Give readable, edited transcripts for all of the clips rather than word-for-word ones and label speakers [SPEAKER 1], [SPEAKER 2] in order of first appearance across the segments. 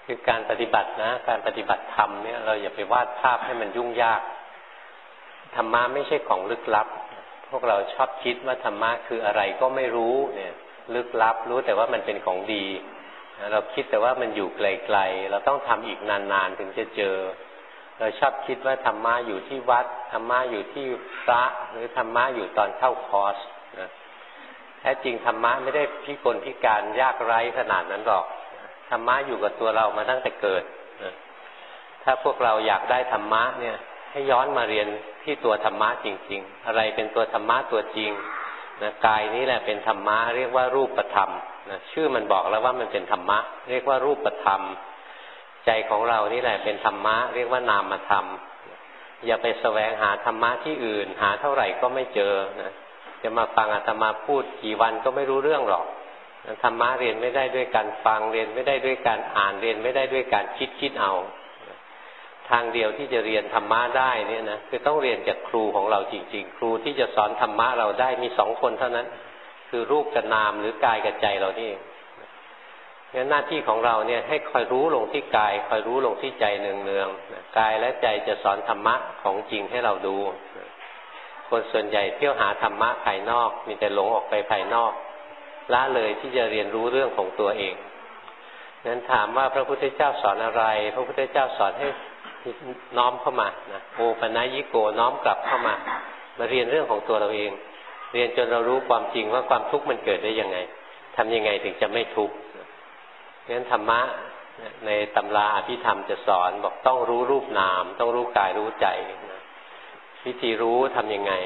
[SPEAKER 1] คือการปฏิบัตินะการปฏิบัติธรรมเนี่ยเราอย่าไปวาดภาพให้มันยุ่งยากธรรมะไม่ใช่ของลึกลับพวกเราชอบคิดว่าธรรมะคืออะไรก็ไม่รู้เนี่ยลึกลับรู้แต่ว่ามันเป็นของดีเราคิดแต่ว่ามันอยู่ไกลๆเราต้องทำอีกนานๆถึงจะเจอเราชอบคิดว่าธรรมะอยู่ที่วัดธรรมะอยู่ที่พระหรือธรรมะอยู่ตอนเข้าคอร์สนะแท้จริงธรรมะไม่ได้พิกลพิการยากไร้ขนาดนั้นหรอกธรรมะอยู่กับตัวเรามาตั้งแต่เกิดนะถ้าพวกเราอยากได้ธรรมะเนี่ยให้ย้อนมาเรียนที่ตัวธรรมะจริงๆอะไรเป็นตัวธรรมะตัวจริงนะกายนี้แหละเป็นธรรมะเรียกว่ารูปธรรมนะชื่อมันบอกแล้วว่ามันเป็นธรรมะเรียกว่ารูปธรรมใจของเรานี่แหละเป็นธรรมะเรียกว่านามธรรมอย่าไปแสวงหาธรรมะที่อื่นหาเท่าไหร่ก็ไม่เจอนะจะมาฟังอาตมาพูดกี่วันก็ไม่รู้เรื่องหรอกธรรมะเรียนไม่ได้ด้วยการฟังเรียนไม่ได้ด้วยการอ่านเรียนไม่ได้ด้วยการคิดเอาทางเดียวที่จะเรียนธรรมะได้เนี่ยนะคือต้องเรียนจากครูของเราจริงๆครูที่จะสอนธรรมะเราได้มี2 คนเท่านั้นคือรูปกับนามหรือกายกับใจเรานี่เองงั้นหน้าที่ของเราเนี่ยให้คอยรู้ลงที่กายคอยรู้ลงที่ใจเนืองๆกายและใจจะสอนธรรมะของจริงให้เราดูคนส่วนใหญ่เที่ยวหาธรรมะภายนอกมีแต่หลงออกไปภายนอกละเลยที่จะเรียนรู้เรื่องของตัวเองนั้นถามว่าพระพุทธเจ้าสอนอะไรพระพุทธเจ้าสอนให้น้อมเข้ามานะโอปนัยยิโกน้อมกลับเข้ามาเรียนเรื่องของตัวเราเองเรียนจนเรารู้ความจริงว่าความทุกข์มันเกิดได้ยังไงทำยังไงถึงจะไม่ทุกข์งั้นธรรมะในตำราอภิธรรมจะสอนบอกต้องรู้รูปนามต้องรู้กายรู้ใจนะวิธีรู้ทำยังไง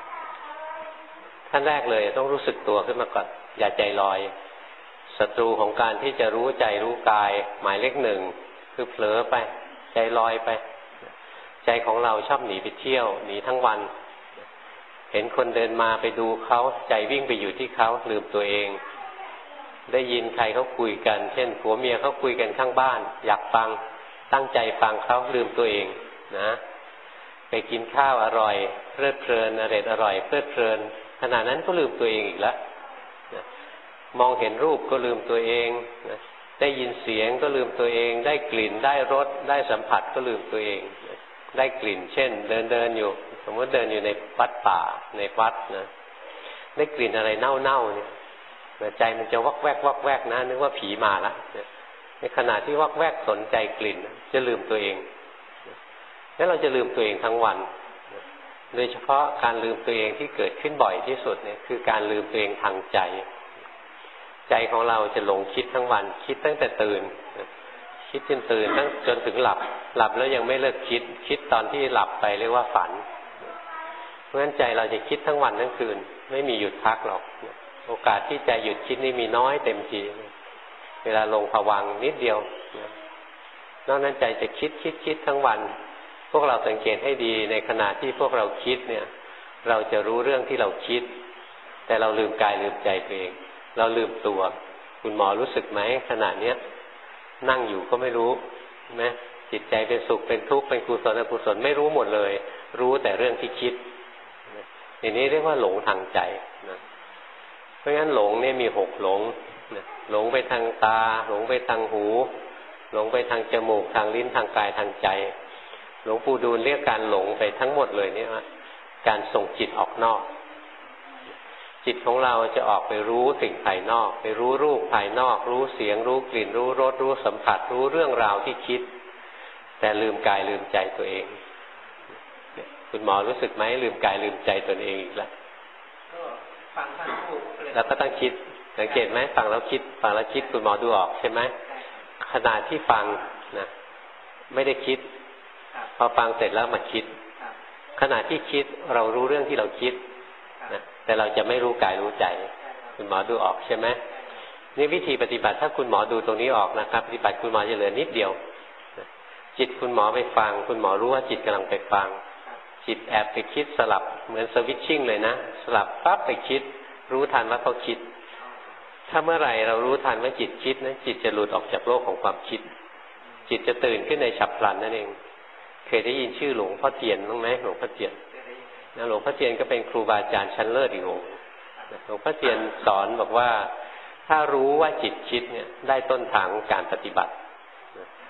[SPEAKER 1] ขั้นแรกเลยต้องรู้สึกตัวขึ้นมาก่อนอย่าใจลอยศัตรูของการที่จะรู้ใจรู้กายหมายเลข 1คือเผลอไปใจลอยไปใจของเราชอบหนีไปเที่ยวหนีทั้งวันเห็นคนเดินมาไปดูเขาใจวิ่งไปอยู่ที่เขาลืมตัวเองได้ยินใครเขาคุยกันเช่นผัวเมียเขาคุยกันข้างบ้านอยากฟังตั้งใจฟังเขาลืมตัวเองนะไปกินข้าวอร่อยเพลิดเพลินอร่อยเพลิดเพลินขณะนั้นก็ลืมตัวเองอีกแล้วมองเห็นรูปก็ลืมตัวเองได้ยินเสียงก็ลืมตัวเองได้กลิ่นได้รสได้สัมผัสก็ลืมตัวเองได้กลิ่นเช่นเดินอยู่สมมติเดินอยู่ในวัดป่าในวัดนะได้กลิ่นอะไรเน่าๆเนี่ยใจมันจะวักแวกนะนึกว่าผีมาละในขณะที่วักแวกสนใจกลิ่นจะลืมตัวเองแล้วเราจะลืมตัวเองทั้งวันโดยเฉพาะการลืมตัวเองที่เกิดขึ้นบ่อยที่สุดเนี่ยคือการลืมตัวเองทางใจใจของเราจะหลงคิดทั้งวันคิดตั้งแต่ตื่นคิดจนตื่นจนถึงหลับแล้วยังไม่เลิกคิดตอนที่หลับไปเรียกว่าฝันเพราะฉะนั้นใจเราจะคิดทั้งวันทั้งคืนไม่มีหยุดพักหรอกโอกาสที่ใจหยุดคิดนี่มีน้อยเต็มทีเวลาลงภวังค์นิดเดียวนอกนั้นใจจะคิดทั้งวันพวกเราสังเกตให้ดีในขณะที่พวกเราคิดเนี่ยเราจะรู้เรื่องที่เราคิดแต่เราลืมกายลืมใจตัวเองเราลืมตัวคุณหมอรู้สึกไหมขณะเนี้ยนั่งอยู่ก็ไม่รู้ไหมจิตใจเป็นสุขเป็นทุกข์เป็นกุศลอกุศลไม่รู้หมดเลยรู้แต่เรื่องที่คิดอย่างนี้เรียกว่าหลงทางใจนะเพราะงั้นหลงเนี่ยมี6หลงหลงไปทางตาหลงไปทางหูหลงไปทางจมูกทางลิ้นทางกายทางใจหลวงปู่ดูลเรียกการหลงไปทั้งหมดเลยเนี่ยว่าการส่งจิตออกนอกจิตของเราจะออกไปรู้สิ่งภายนอกไปรู้รูปภายนอกรู้เสียงรู้กลิ่นรู้รสรู้สัมผัสรู้เรื่องราวที่คิดแต่ลืมกายลืมใจตัวเองคุณหมอรู้สึกไหมลืมกายลืมใจตนเองอีกแล้วก็ฟังท่านพูดแล้วก็ต้องคิดสังเกตไหมฟังแล้วคิดคุณหมอดูออกใช่ไหมขณะที่ฟังนะไม่ได้คิดพอฟังเสร็จแล้วมาคิดขณะที่คิดเรารู้เรื่องที่เราคิดนะแต่เราจะไม่รู้กายรู้ใจคุณหมอดูออกใช่ไหมนี่วิธีปฏิบัติถ้าคุณหมอดูตรงนี้ออกนะครับปฏิบัติคุณหมอจะเหลือนิดเดียวจิตคุณหมอไปฟังคุณหมอรู้ว่าจิตกำลังไปฟังจิตแอบไปคิดสลับเหมือนสวิตชิ่งเลยนะสลับปั๊บไปคิดรู้ทันว่าเขาคิดถ้าเมื่อไหร่เรารู้ทันว่าจิตคิดนะจิตจะหลุดออกจากโลกของความคิดจิตจะตื่นขึ้นในฉับพลันนั่นเองเคยได้ยินชื่อหลวงพ่อเทียนบ้างไหมหลวงพ่อเทียนหลวงพ่อเทียนก็เป็นครูบาอาจารย์ชั้นเลิศอีกองค์หลวงพ่อเทียนสอนบอกว่าถ้ารู้ว่าจิตคิดเนี่ยได้ต้นทางของการปฏิบัติ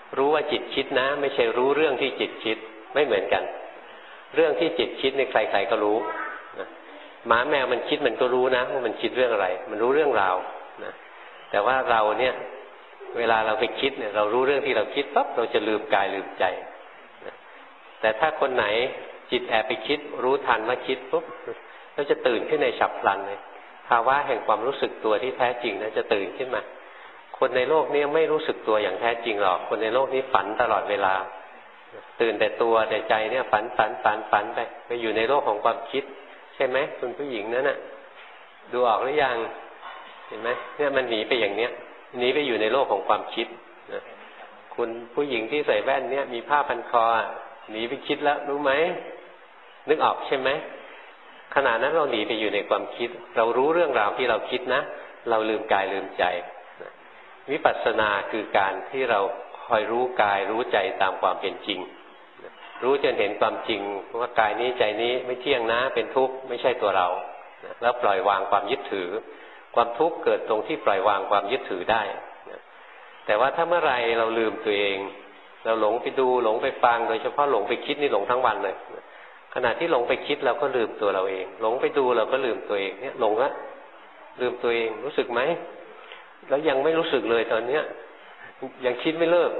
[SPEAKER 1] รู้ว่าจิตคิดนะไม่ใช่รู้เรื่องที่จิตคิดไม่เหมือนกันเรื่องที่จิตคิดในใครๆก็รู้นะหมาแมวมันคิดมันก็รู้นะว่ามันคิดเรื่องอะไรมันรู้เรื่องราวนะแต่ว่าเราเนี่ยเวลาเราไปคิดเนี่ยเรารู้เรื่องที่เราคิดปั๊บเราจะลืมกายลืมใจนะแต่ถ้าคนไหนจิตแอบไปคิดรู้ทันว่าคิดปุ๊บเราจะตื่นขึ้นในฉับพลันเลยภาวะแห่งความรู้สึกตัวที่แท้จริงนะจะตื่นขึ้นมาคนในโลกนี้ไม่รู้สึกตัวอย่างแท้จริงหรอกคนในโลกนี้ฝันตลอดเวลาตื่นแต่ตัวแต่ใจเนี่ยฝันไปอยู่ในโลกของความคิดใช่ไหมคุณผู้หญิงนั้นน่ะดูออกหรือยังเห็นไหมเนี่ยมันหนีไปอย่างเนี้ยหนีไปอยู่ในโลกของความคิดนะคุณผู้หญิงที่ใส่แว่นเนี่ยมีผ้าพันคอหนีไปคิดแล้วรู้ไหมนึกออกใช่ไหมขณะนั้นเราหนีไปอยู่ในความคิดเรารู้เรื่องราวที่เราคิดนะเราลืมกายลืมใจวิปัสสนาคือการที่เราคอยรู้กายรู้ใจตามความเป็นจริงรู้จนเห็นความจริงว่ากายนี้ใจนี้ไม่เที่ยงนะเป็นทุกข์ไม่ใช่ตัวเราแล้วปล่อยวางความยึดถือความทุกข์เกิดตรงที่ปล่อยวางความยึดถือได้แต่ว่าถ้าเมื่อไรเราลืมตัวเองเราหลงไปดูหลงไปฟังโดยเฉพาะหลงไปคิดนี่หลงทั้งวันเลยขณะที่หลงไปคิดเราก็ลืมตัวเราเองหลงไปดูเราก็ลืมตัวเองเนี่ยหลงละลืมตัวเองรู้สึกไหมแล้วยังไม่รู้สึกเลยตอนเนี้ยยังคิดไม่เลิก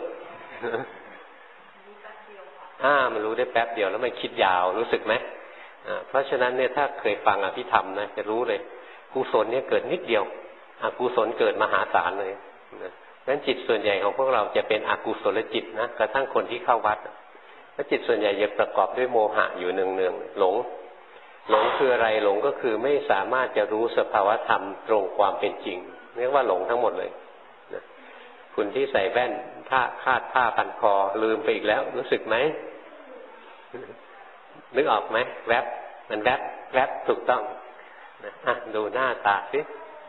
[SPEAKER 1] มันรู้ได้แป๊บเดียวแล้วมันคิดยาวรู้สึกไหมเพราะฉะนั้นเนี่ยถ้าเคยฟังอภิธรรมนะจะรู้เลยกุศลเนี่ยเกิดนิดเดียวอกุศลเกิดมหาศาลเลยงั้นจิตส่วนใหญ่ของพวกเราจะเป็นอกุศลจิตนะกระทั่งคนที่เข้าวัดแล้วจิตส่วนใหญ่จะประกอบด้วยโมหะอยู่เนืองๆหลงคืออะไรหลงก็คือไม่สามารถจะรู้สภาวธรรมตรงความเป็นจริงเรียกว่าหลงทั้งหมดเลยนะคุณที่ใส่แว่นคาดผ้าพันคอลืมไปอีกแล้วรู้สึกไหมนึกออกไหมแวบมันแวบถูกต้องนะดูหน้าตาสิ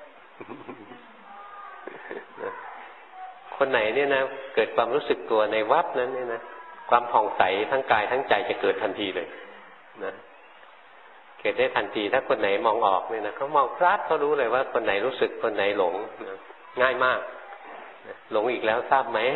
[SPEAKER 1] คนไหนเนี่ยนะเกิดความรู้สึกตัวในวับนั้นเนี่ยนะความผ่องใสทั้งกายทั้งใจจะเกิดทันทีเลยนะเกิดได้ทันทีถ้าคนไหนมองออกเนี่ยนะเขามองพลาดเขารู้เลยว่าคนไหนรู้สึกคนไหนหลงนะง่ายมากหลงอีกแล้วทราบไหม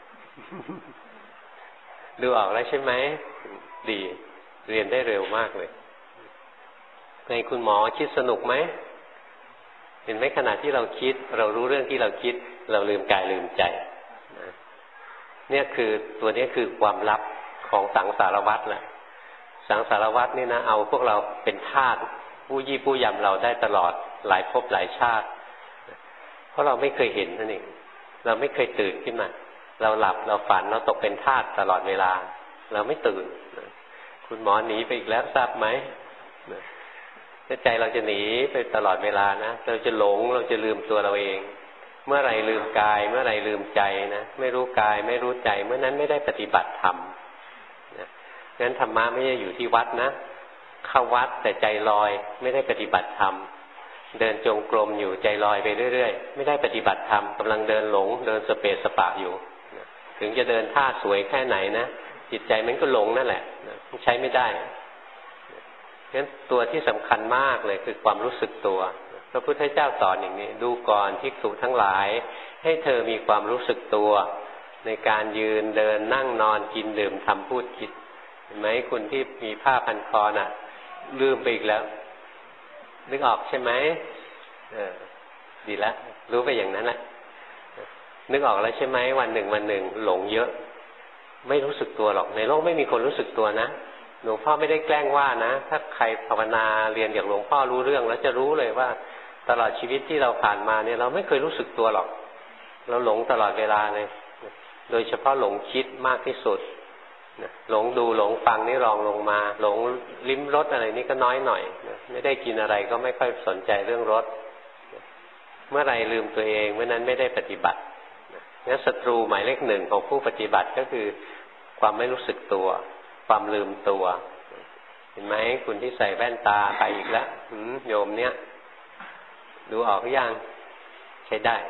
[SPEAKER 1] ดูออกแล้วใช่ไหมดีเรียนได้เร็วมากเลยในคุณหมอคิดสนุกไหมเห็นไหมขณะที่เราคิดเรารู้เรื่องที่เราคิดเราลืมกายลืมใจเนี่ยคือตัวนี้คือความลับของสังสารวัฏแหละสังสารวัฏนี่นะเอาพวกเราเป็นทาสผู้ยี่ผู้ยำเราได้ตลอดหลายภพหลายชาติเพราะเราไม่เคยเห็นนั่นเองเราไม่เคยตื่นขึ้นมาเราหลับเราฝันเราตกเป็นทาสตลอดเวลาเราไม่ตื่นคุณหมอหนีไปอีกแล้วทราบไหมใจเราจะหนีไปตลอดเวลานะเราจะหลงเราจะลืมตัวเราเองเมื่อไหร่ลืมกายเมื่อไหร่ลืมใจนะไม่รู้กายไม่รู้ใจเมื่อนั้นไม่ได้ปฏิบัติธรรมงั้นธรรมะไม่ได้อยู่ที่วัดนะเข้าวัดแต่ใจลอยไม่ได้ปฏิบัติธรรมเดินจงกรมอยู่ใจลอยไปเรื่อยๆไม่ได้ปฏิบัติธรรมกำลังเดินหลงเดินสเปสสปะอยู่ถึงจะเดินท่าสวยแค่ไหนนะจิตใจมันก็หลงนั่นแหละใช้ไม่ได้งั้นตัวที่สำคัญมากเลยคือความรู้สึกตัวพระพุทธเจ้าสอนอย่างนี้ดูก่อนภิกษุทั้งหลายให้เธอมีความรู้สึกตัวในการยืนเดินนั่งนอนกินดื่มทำพูดคิดเห็นไหมคุณที่มีผ้าพันคอน่ะลืมไปอีกแล้วนึกออกใช่ไหมดีแล้วรู้ไปอย่างนั้นแหละนึกออกแล้วใช่ไหมวันหนึ่งหลงเยอะไม่รู้สึกตัวหรอกในโลกไม่มีคนรู้สึกตัวนะหลวงพ่อไม่ได้แกล้งว่านะถ้าใครภาวนาเรียนอย่างหลวงพ่อรู้เรื่องแล้วจะรู้เลยว่าตลอดชีวิตที่เราผ่านมาเนี่ยเราไม่เคยรู้สึกตัวหรอกเราหลงตลอดเวลาเลยโดยเฉพาะหลงคิดมากที่สุดหลงดูหลงฟังนี่รองลงมาหลงลิ้มรสอะไรนี่ก็น้อยหน่อยไม่ได้กินอะไรก็ไม่ค่อยสนใจเรื่องรสเมื่อไรลืมตัวเองเมื่อนั้นไม่ได้ปฏิบัติงั้นศัตรูหมายเลขหนึ่งของผู้ปฏิบัติก็คือความไม่รู้สึกตัวความลืมตัวเห็นไหมคุณที่ใส่แว่นตาไปอีกแล้วโยมเนี่ยดูออกหรือยังใช้ได้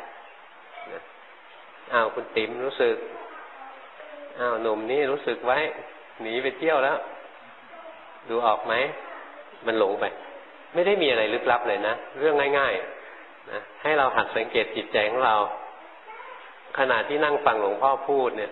[SPEAKER 1] คุณติ๋มรู้สึกหนุ่มนี่รู้สึกไว้หนีไปเที่ยวแล้วดูออกไหมมันหลงไปไม่ได้มีอะไรลึกลับเลยนะเรื่องง่ายๆนะให้เราหัดสังเกตจิตใจของเราขณะที่นั่งฟังหลวงพ่อพูดเนี่ย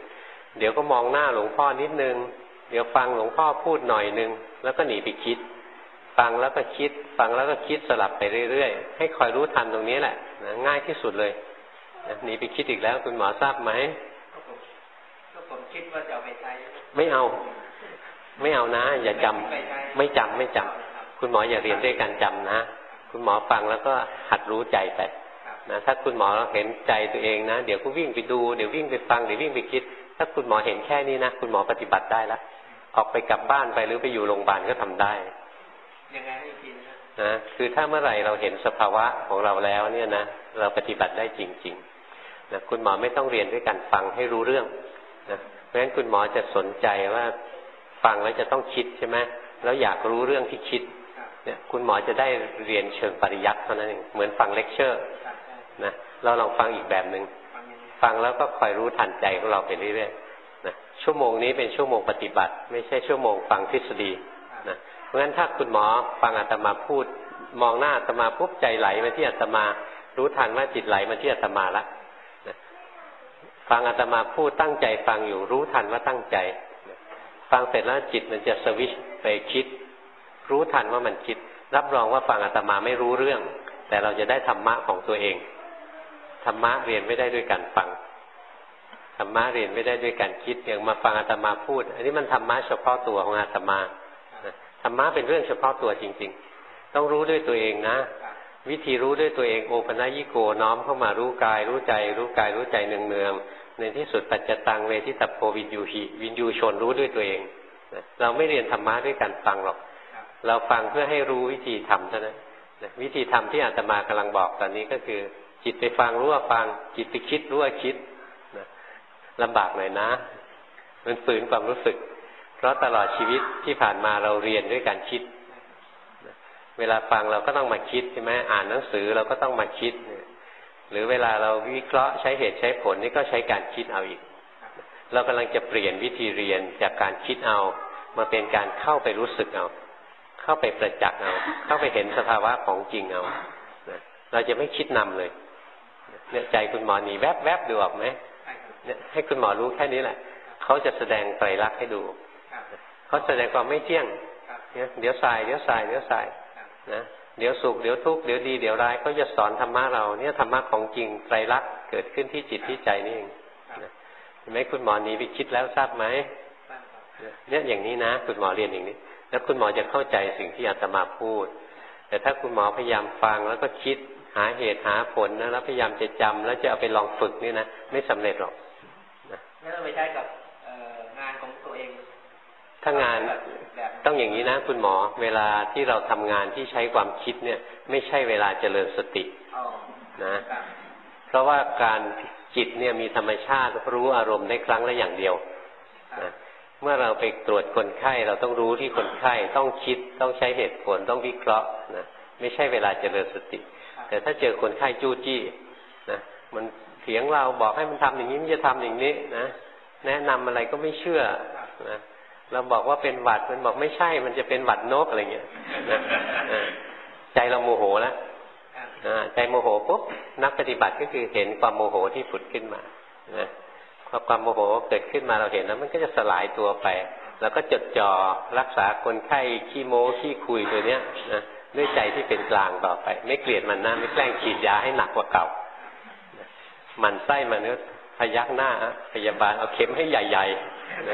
[SPEAKER 1] เดี๋ยวก็มองหน้าหลวงพ่อนิดนึงเดี๋ยวฟังหลวงพ่อพูดหน่อยนึงแล้วก็หนีไปคิดฟังแล้วก็คิดฟังแล้วก็คิดสลับไปเรื่อยๆให้คอยรู้ทันตรงนี้แหละนะง่ายที่สุดเลยหนีไปคิดอีกแล้วคุณหมอทราบไหม
[SPEAKER 2] ก็ผมคิดว่าจะเอาไปใช้
[SPEAKER 1] ไม่เอานะอย่าจำไม่จำคุณหมออย่าเรียนด้วยการจำนะคุณหมอฟังแล้วก็หัดรู้ใจไปนะถ้าคุณหมอเห็นใจตัวเองนะเดี๋ยวก็วิ่งไปดูเดี๋ยววิ่งไปฟังเดี๋ยววิ่งไปคิดถ้าคุณหมอเห็นแค่นี้นะคุณหมอปฏิบัติได้แล้วออกไปกลับบ้านไปหรือไปอยู่โรงพยาบาลก็ทำได้
[SPEAKER 2] ยังไงให้กิน
[SPEAKER 1] นะคือถ้าเมื่อไหร่เราเห็นสภาวะของเราแล้วเนี่ยนะเราปฏิบัติได้จริงๆนะคุณหมอไม่ต้องเรียนด้วยการฟังให้รู้เรื่องนะเพราะฉะนั้นคุณหมอจะสนใจว่าฟังแล้วจะต้องคิดใช่ไหมแล้วอยากรู้เรื่องที่คิดเนี่ยคุณหมอจะได้เรียนเชิงปริยัติเท่านั้นเองเหมือนฟังเลคเชอร์นะเราลองฟังอีกแบบหนึ่งฟังแล้วก็คอยรู้ทันใจของเราไปเรื่อยๆนะชั่วโมงนี้เป็นชั่วโมงปฏิบัติไม่ใช่ชั่วโมงฟังทฤษฎีนะเพราะฉะนั้นถ้าคุณหมอฟังอาตมาพูดมองหน้าอาตมาปุ๊บใจไหลมาที่อาตมารู้ทันว่าจิตไหลมาที่อาตมาละนะฟังอาตมาพูดตั้งใจฟังอยู่รู้ทันว่าตั้งใจฟังเสร็จแล้วจิตมันจะสวิชไปคิดรู้ทันว่ามันคิดรับรองว่าฟังอาตมาไม่รู้เรื่องแต่เราจะได้ธรรมะของตัวเองธรรมะเรียนไม่ได้ด้วยการฟังธรรมะเรียนไม่ได้ด้วยการคิดอย่างมาฟังอาตมาพูดอันนี้มันธรรมะเฉพาะตัวของอาตมาธรรมะเป็นเรื่องเฉพาะตัวจริงๆต้องรู้ด้วยตัวเองนะวิธีรู้ด้วยตัวเองโอปัญญิโกน้อมเข้ามารู้กายรู้ใจรู้กายรู้ใจเนืองๆในที่สุดปัจจตังเวทิตโพวินยูหิวินยูชนรู้ด้วยตัวเองเราไม่เรียนธรรมะด้วยการฟังหรอกเราฟังเพื่อให้รู้วิธีทำเท่านั้นวิธีทำที่อาตมากำลังบอกตอนนี้ก็คือจิตไปฟังรู้ว่าฟังจิตไปคิดรู้ว่าคิดลำบากหน่อยนะมันฝืนความรู้สึกเพราะตลอดชีวิตที่ผ่านมาเราเรียนด้วยการคิดเวลาฟังเราก็ต้องมาคิดใช่ไหมอ่านหนังสือเราก็ต้องมาคิดหรือเวลาเราวิเคราะห์ใช้เหตุใช้ผลนี่ก็ใช้การคิดเอาอีกเรากำลังจะเปลี่ยนวิธีเรียนจากการคิดเอามาเป็นการเข้าไปรู้สึกเอาเข้าไปประจักษ์เอาเข้าไปเห็นสภาวะของจริงเอาเราจะไม่คิดนำเลยเนี่ยใจคุณหมอหนีแวบๆดูออกไหมเนี่ยให้คุณหมอรู้แค่นี้แหละเขาจะแสดงไตรลักษณ์ให้ดูเขาแสดงความไม่เที่ยงเนี่ยเดี๋ยวสายเดี๋ยวสายเดี๋ยวสายนะเดี๋ยวสุขเดี๋ยวทุกข์เดี๋ยวดีเดี๋ยวร้ายเขาจะสอนธรรมะเราเนี่ยธรรมะของจริงไตรลักษณ์เกิดขึ้นที่จิตที่ใจนี่เองเห็นไหมคุณหมอหนีไปคิดแล้วทราบไหมเนี่ยอย่างนี้นะคุณหมอเรียนอย่างนี้แล้วคุณหมอจะเข้าใจสิ่งที่อาตมาพูดแต่ถ้าคุณหมอพยายามฟังแล้วก็คิดหาเหตุหาผลนะแล้วพยายามจะจำแล้วจะเอาไปลองฝึกนี่นะไม่สำเร็จหรอก
[SPEAKER 2] แล้วเราไปใช้กับงานของตัวเอง
[SPEAKER 1] ถ้างานต้องอย่างนี้นะคุณหมอเวลาที่เราทำงานที่ใช้ความคิดเนี่ยไม่ใช่เวลาเจริญสตินะเพราะว่าการจิตเนี่ยมีธรรมชาติรู้อารมณ์ได้ครั้งละอย่างเดียวนะเมื่อเราไปตรวจคนไข้เราต้องรู้ที่คนไข้ต้องคิดต้องใช้เหตุผลต้องวิเคราะห์นะไม่ใช่เวลาเจริญสติแต่ถ้าเจอคนไข้จู้จี้นะมันเถียงเราบอกให้มันทำอย่างนี้มันจะทำอย่างนี้นะแนะนำอะไรก็ไม่เชื่อนะเราบอกว่าเป็นหวัดมันบอกไม่ใช่มันจะเป็นหวัดนกอะไรเงี้ยนะใจเราโมโหแล้วใจโมโหปุ๊บนักปฏิบัติก็คือเห็นความโมโหที่ผุดขึ้นมานะพอความโมโหเกิดขึ้นมาเราเห็นแล้วมันก็จะสลายตัวไปแล้วก็จดจ่อรักษาคนไข้ขี้โม้ขี้คุยตัวเนี้ยนะด้วยใจที่เป็นกลางต่อไปไม่เกลียดมันนะไม่แกล้งฉีดยาให้หนักกว่าเก่ามันไส้มันก็พยักหน้าพยาบาลเอาเข็มให้ใหญ่ๆนะ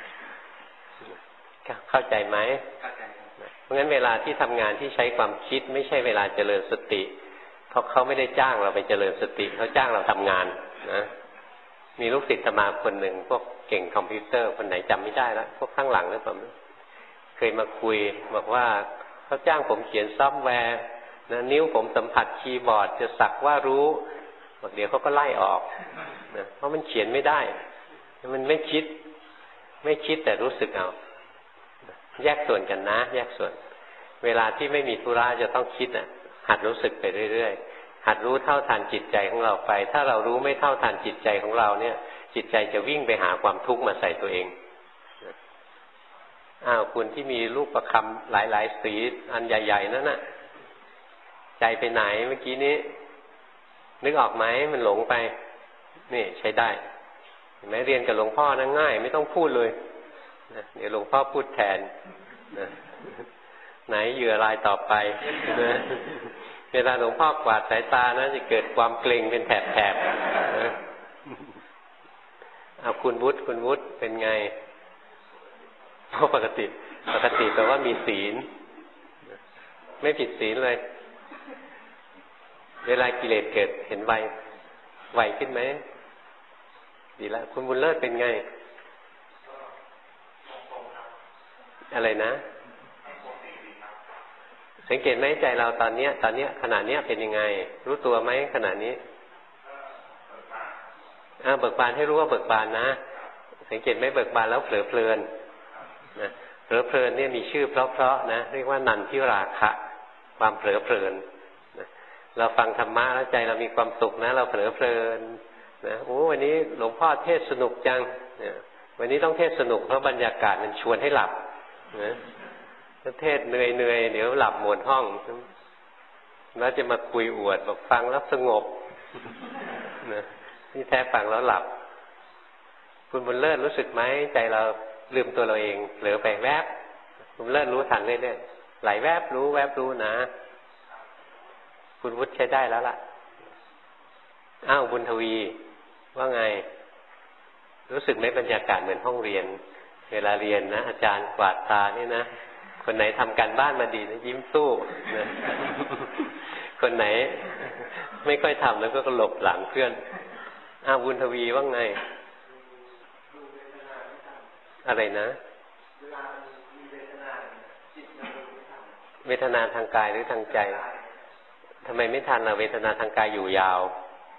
[SPEAKER 1] เข้าใจไหมเพราะงั้นเวลาที่ทำงานที่ใช้ความคิดไม่ใช่เวลาเจริญสติเพราะเขาไม่ได้จ้างเราไปเจริญสติเขาจ้างเราทำงานนะมีลูกศิษย์มาคนหนึ่งพวกเก่งคอมพิวเตอร์คนไหนจำไม่ได้แล้วพวกข้างหลังหรือเปล่าเคยมาคุยบอกว่าเขาจ้างผมเขียนซอฟต์แวร์นะนิ้วผมสัมผัสคีย์บอร์ดจะสักว่ารู้บอกเดี๋ยวเขาก็ไล่ออกนะเพราะมันเขียนไม่ได้มันไม่คิดแต่รู้สึกเอาแยกส่วนกันนะแยกส่วนเวลาที่ไม่มีธุระจะต้องคิดหัดรู้สึกไปเรื่อยๆหัดรู้เท่าทันจิตใจของเราไปถ้าเรารู้ไม่เท่าทันจิตใจของเราเนี่ยจิตใจจะวิ่งไปหาความทุกข์มาใส่ตัวเองคุณที่มีรูปประคำหลายๆสีอันใหญ่ๆนั่นน่ะใจไปไหนเมื่อกี้นี้นึกออกไหมมันหลงไปนี่ใช้ได้เห็นไหมเรียนกับหลวงพ่อนะง่ายไม่ต้องพูดเลยนะเดี๋ยวหลวงพ่อพูดแทนนะไหนเหยื่อรายต่อไปนะเวลาหลวงพ่อกวาดสายตานะจะเกิดความเกร็งเป็นแถบๆนะเอาคุณวุฒิเป็นไงเพราะปกติแปลว่ามีศีลไม่ผิดศีลเลยเวลากิเลสเกิดเห็นไวขึ้นไหมดีแล้วคุณบุญเลิศเป็นไงอะไรนะสังเกตไหมใจเราตอนเนี้ยขณะเนี้ยเป็นยังไงรู้ตัวไหมขณะนี้เบิกบานให้รู้ว่าเบิกบานนะสังเกตไหมเบิกบานแล้วเผลอเพลินนะเผลอเพลินเนี่ยมีชื่อเพราะๆนะเรียกว่านันทิราคะความเผลอเพลินนะเราฟังธรรมะแล้วใจเรามีความสุขนะเราเผลอเพลินนะโอ้วันนี้หลวงพ่อเทศสนุกจังเนี่ยวันนี้ต้องเทศสนุกเพราะบรรยากาศมันชวนให้หลับนะถ้าเทศเหนื่อยเดี๋ยวหลับหมดห้องแล้วจะมาคุยอวดบอกฟังแล้วสงบนะนี่แท้ฟังแล้วหลับคุณบุญเลิศรู้สึกไหมใจเราลืมตัวเราเองเผลอไปแวบคุณบุญเลิศรู้ทันเรื่อยๆไหลแวบรู้นะคุณวุฒิใช้ได้แล้วล่ะอ้าวบุญทวีว่าไงรู้สึกไหมบรรยากาศเหมือนห้องเรียนเวลาเรียนนะอาจารย์กวาดตานี่นะคนไหนทำการบ้านมาดีนะยิ้มสู้นะคนไหนไม่ค่อยทำแล้วก็หลบหลังเพื่อนอ้าวบุญทวีว่าไงอะไรนะเวทนาทางกายหรือทางใจทำไมไม่ทันล่ะเวทนาทางกายอยู่ยาว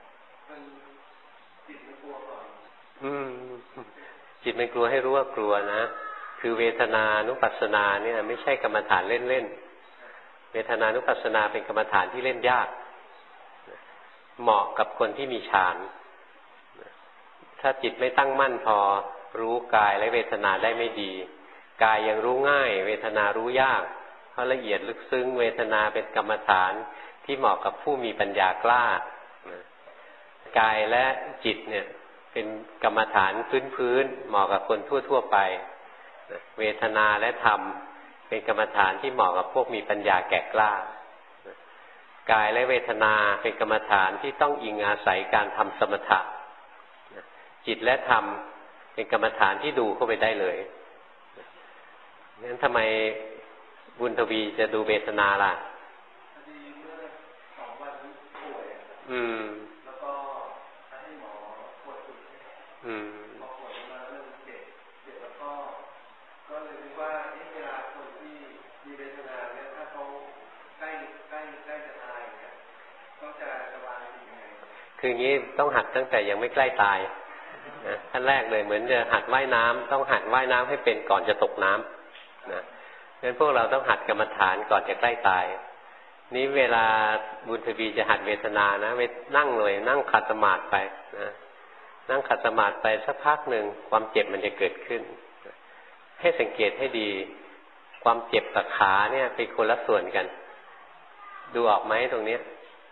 [SPEAKER 1] จิตมันกลัวให้รู้ว่ากลัวนะคือเวทนานุปัสสนาเนี่ยไม่ใช่กรรมฐานเล่นๆเวทนานุปัสสนาเป็นกรรมฐานที่เล่นยากเหมาะกับคนที่มีฌานถ้าจิตไม่ตั้งมั่นพอรู้กายและเวทนาได้ไม่ดีกายยังรู้ง่ายเวทนารู้ยากเพราะละเอียดลึกซึ้งเวทนาเป็นกรรมฐานที่เหมาะกับผู้มีปัญญากล้ากายและจิตเนี่ยเป็นกรรมฐานพื้นเหมาะกับคนทั่วๆไปเวทนาและธรรมเป็นกรรมฐานที่เหมาะกับพวกมีปัญญาแก่กล้ากายและเวทนาเป็นกรรมฐานที่ต้องอิงอาศัยการทำสมถะจิตและธรรมเป็นกรรมฐานที่ดูเข้าไปได้เลยงั้นทำไมบุญทวีจะดูเวทนาล่ะแล้วก็ให้หมอกดจุดพอกดมาเริ่มเจ็บแล้วก็เลยคิดว่าเวลาคนที่มีเวทนาเนี่ยถ้าเขาใกล้จะตายเนี่ยต้องจะสบายยังไงคืออย่างนี้ต้องหัดตั้งแต่ยังไม่ใกล้ตายนะขั้นแรกเลยเหมือนจะหัดว่ายน้ำต้องหัดว่ายน้ำให้เป็นก่อนจะตกน้ำนะงั้นพวกเราต้องหัดกรรมฐานก่อนจะใกล้ตายนี้เวลาบุญทวีจะหัดเวทนานะนั่งเลยนั่งขัดสมาธิไปนะนั่งขัดสมาธิไปสักพักหนึ่งความเจ็บมันจะเกิดขึ้นให้สังเกตให้ดีความเจ็บกับขาเนี่ยเป็นคนละส่วนกันดูออกไหมตรงนี้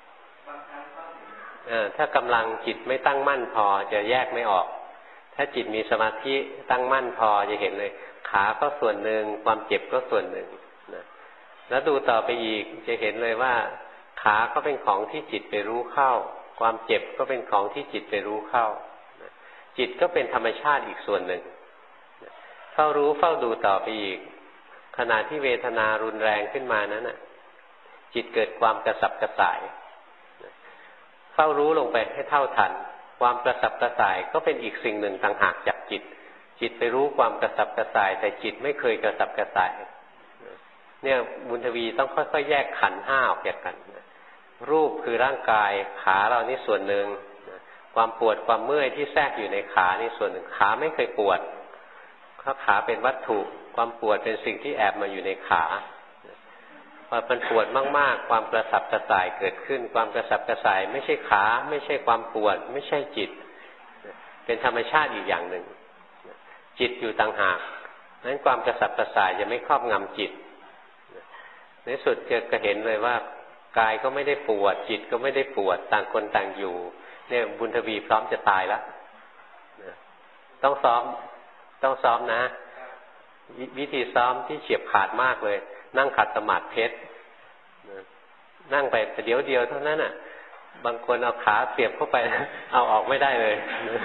[SPEAKER 1] ถ้ากำลังจิตไม่ตั้งมั่นพอจะแยกไม่ออกถ้าจิตมีสมาธิตั้งมั่นพอจะเห็นเลยขาก็ส่วนหนึ่งความเจ็บก็ส่วนหนึ่งนะแล้วดูต่อไปอีกจะเห็นเลยว่าขาก็เป็นของที่จิตไปรู้เข้าความเจ็บก็เป็นของที่จิตไปรู้เข้าจิตก็เป็นธรรมชาติอีกส่วนหนึ่งเฝ้ารู้เฝ้าดูต่อไปอีกขณะที่เวทนารุนแรงขึ้นมานั้นจิตเกิดความกระสับกระส่ายเฝ้ารู้ลงไปให้เท่าทันความกระสับกระส่ายก็เป็นอีกสิ่งหนึ่งต่างหากจากจิตจิตไปรู้ความกระสับกระส่ายแต่จิตไม่เคยกระสับกระส่ายเนี่ยบุญทวีต้องค่อยๆแยกขันธ์ห้าออกจากกันรูปคือร่างกายขาเรานี่ส่วนหนึ่งความปวดความเมื่อยที่แทรกอยู่ในขานี่ส่วนหนึ่งขาไม่เคยปวดเพราะขาเป็นวัตถุความปวดเป็นสิ่งที่แอบมาอยู่ในขาพอมันปวดมากๆความกระสับกระส่ายเกิดขึ้นความกระสับกระส่ายไม่ใช่ขาไม่ใช่ความปวดไม่ใช่จิตเป็นธรรมชาติอีกอย่างหนึ่งจิตอยู่ต่างหากนั้นความกระสับกระส่ายจะไม่ครอบงำจิตในสุดจะเห็นเลยว่ากายก็ไม่ได้ปวดจิตก็ไม่ได้ปวดต่างคนต่างอยู่เนี่ยบุญทวีพร้อมจะตายแล้วต้องซ้อมนะวิธีซ้อมที่เฉียบขาดมากเลยนั่งขัดสมาธิเพชรนั่งไปเดี๋ยวเดียวเท่านั้นอ่ะบางคนเอาขาเสียบเข้าไปเอาออกไม่ได้เลย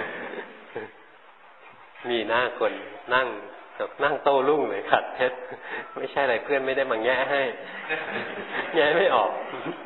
[SPEAKER 1] มีหน้าคนนั่งโต้รุ่งเลยขัดเพชรไม่ใช่อะไรเพื่อนไม่ได้มาแง่ให้แง่ไม่ออก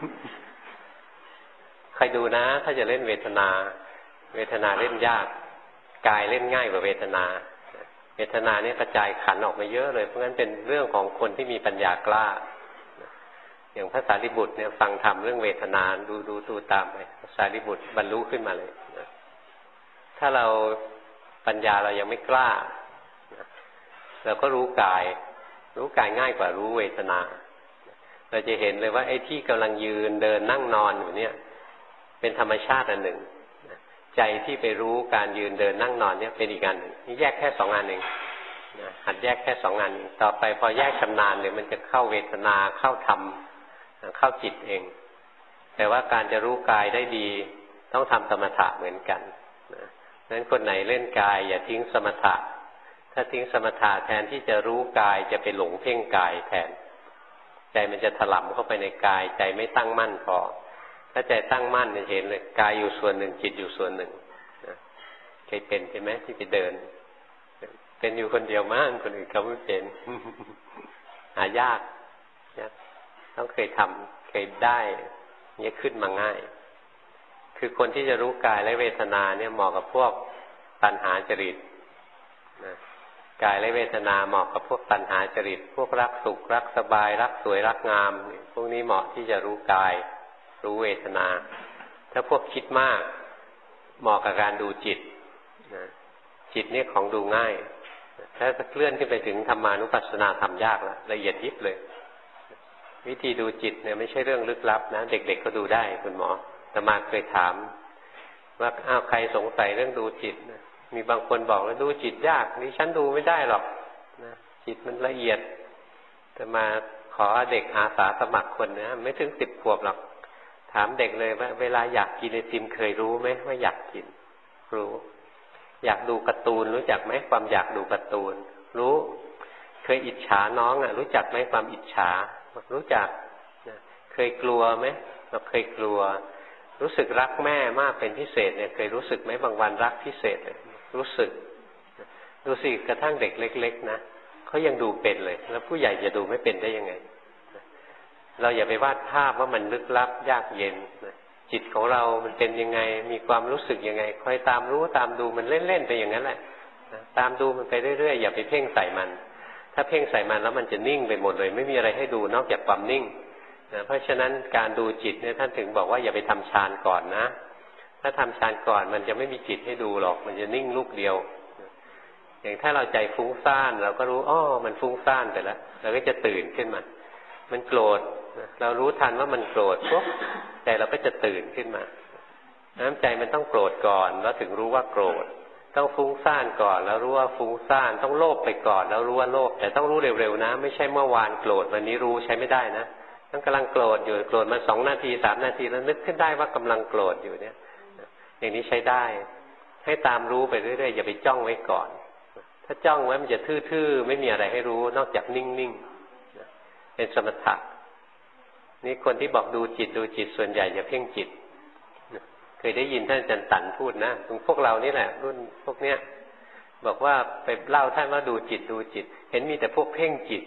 [SPEAKER 1] ใครดูนะถ้าจะเล่นเวทนาเล่นยากกายเล่นง่ายกว่าเวทนาเนี่ยกระจายขันออกมาเยอะเลยเพราะงั้นเป็นเรื่องของคนที่มีปัญญากล้าอย่างพระสารีบุตรเนี่ยฟังธรรมเรื่องเวทนาดูตามไปพระสารีบุตรบรรลุขึ้นมาเลยถ้าเราปัญญาเรายังไม่กล้าเราก็รู้กายง่ายกว่ารู้เวทนาเราจะเห็นเลยว่าไอ้ที่กำลังยืนเดินนั่งนอนอยู่เนี่ยเป็นธรรมชาติอันหนึ่งใจที่ไปรู้การยืนเดินนั่งนอนเนี่ยเป็นอีกอันหนึ่งนี่แยกแค่2 อันเองหัดแยกแค่2 อันต่อไปพอแยกชำนาญเนี่ยมันจะเข้าเวทนาเข้าธรรมเข้าจิตเองแต่ว่าการจะรู้กายได้ดีต้องทำสมถะเหมือนกันนั้นคนไหนเล่นกายอย่าทิ้งสมถะถ้าทิ้งสมถะแทนที่จะรู้กายจะไปหลงเพ่งกายแทนใจมันจะถลำเข้าไปในกายใจไม่ตั้งมั่นพอถ้าใจตั้งมั่นเห็นเลยกายอยู่ส่วนหนึ่งจิตอยู่ส่วนหนึ่งเคยเป็นใช่ไหมที่ไปเดินเป็นอยู่คนเดียวมากคนอื่นเขาไม่เป็นหายากต้องเคยทำเคยได้เนี่ยขึ้นมาง่ายคือคนที่จะรู้กายและเวทนาเนี่ยเหมาะกับพวกตัณหาจริตนะกายและเวทนาเหมาะกับพวกตัณหาจริตพวกรักสุขรักสบายรักสวยรักงามพวกนี้เหมาะที่จะรู้กายรู้เวทนาถ้าพวกคิดมากเหมาะกับการดูจิตนะจิตนี่ของดูง่ายถ้าเคลื่อนขึ้นไปถึงธรรมานุปัสสนาทำยากละเอียดยิบเลยวิธีดูจิตเนี่ยไม่ใช่เรื่องลึกลับนะเด็กๆก็ดูได้คุณหมออาตมาเคยถามว่าใครสงสัยเรื่องดูจิตนะมีบางคนบอกว่าดูจิตยากนี่ฉันดูไม่ได้หรอกนะจิตมันละเอียดอาตมาขอเด็กอาสาสมัครคนนะไม่ถึง10 ขวบหรอกถามเด็กเลยว่าเวลาอยากกินไอติมเคยรู้ไหมว่าอยากกินรู้อยากดูการ์ตูนรู้จักไหมความอยากดูการ์ตูนรู้เคยอิจฉาน้องรู้จักไหมความอิจฉารู้จักเคยกลัวไหมเราเคยกลัวรู้สึกรักแม่มากเป็นพิเศษเนี่ยเคยรู้สึกไหมบางวันรักพิเศษเลยรู้สึกดูสิกระทั่งเด็กเล็กๆนะเขายังดูเป็นเลยแล้วผู้ใหญ่จะดูไม่เป็นได้ยังไงเราอย่าไปวาดภาพว่ามันลึกลับยากเย็นจิตของเรามันเป็นยังไงมีความรู้สึกยังไงคอยตามรู้ตามดูมันเล่นๆไปอย่างนั้นแหละตามดูมันไปเรื่อยๆอย่าไปเพ่งใส่มันถ้าเพ่งใส่มันแล้วมันจะนิ่งไปหมดเลยไม่มีอะไรให้ดูนอกจากความนิ่งเพราะฉะนั้นการดูจิตเนี่ยท่านถึงบอกว่าอย่าไปทำฌานก่อนนะถ้าทำฌานก่อนมันจะไม่มีจิตให้ดูหรอกมันจะนิ่งลูกเดียวอย่างถ้าเราใจฟุ้งซ่านเราก็รู้มันฟุ้งซ่านไปแล้วเราก็จะตื่นขึ้นมามันโกรธเรารู้ทันว่ามันโกรธปุ๊บใจเราก็จะตื่นขึ้นมาน้ำใจมันต้องโกรธก่อนแล้วถึงรู้ว่าโกรธต้องฟุ้งซ่านก่อนแล้วรู้ว่าฟุ้งซ่านต้องโลภไปก่อนแล้วรู้ว่าโลภแต่ต้องรู้เร็วๆนะไม่ใช่เมื่อวานโกรธวันนี้รู้ใช้ไม่ได้นะต้องกำลังโกรธอยู่โกรธมา2 นาที3 นาทีแล้วนึกขึ้นได้ว่ากำลังโกรธอยู่เนี่ยอย่างนี้ใช้ได้ให้ตามรู้ไปเรื่อยๆอย่าไปจ้องไว้ก่อนถ้าจ้องไว้มันจะทื่อๆไม่มีอะไรให้รู้นอกจากนิ่งๆเป็นสมถะนี่คนที่บอกดูจิตส่วนใหญ่อย่าเพ่งจิตเคยได้ยินท่านอาจารย์ตันพูดนะพวกเรานี่แหละรุ่นพวกเนี้ยบอกว่าไปเล่าท่านว่าดูจิตเห็นมีแต่พวกเพ่งจิต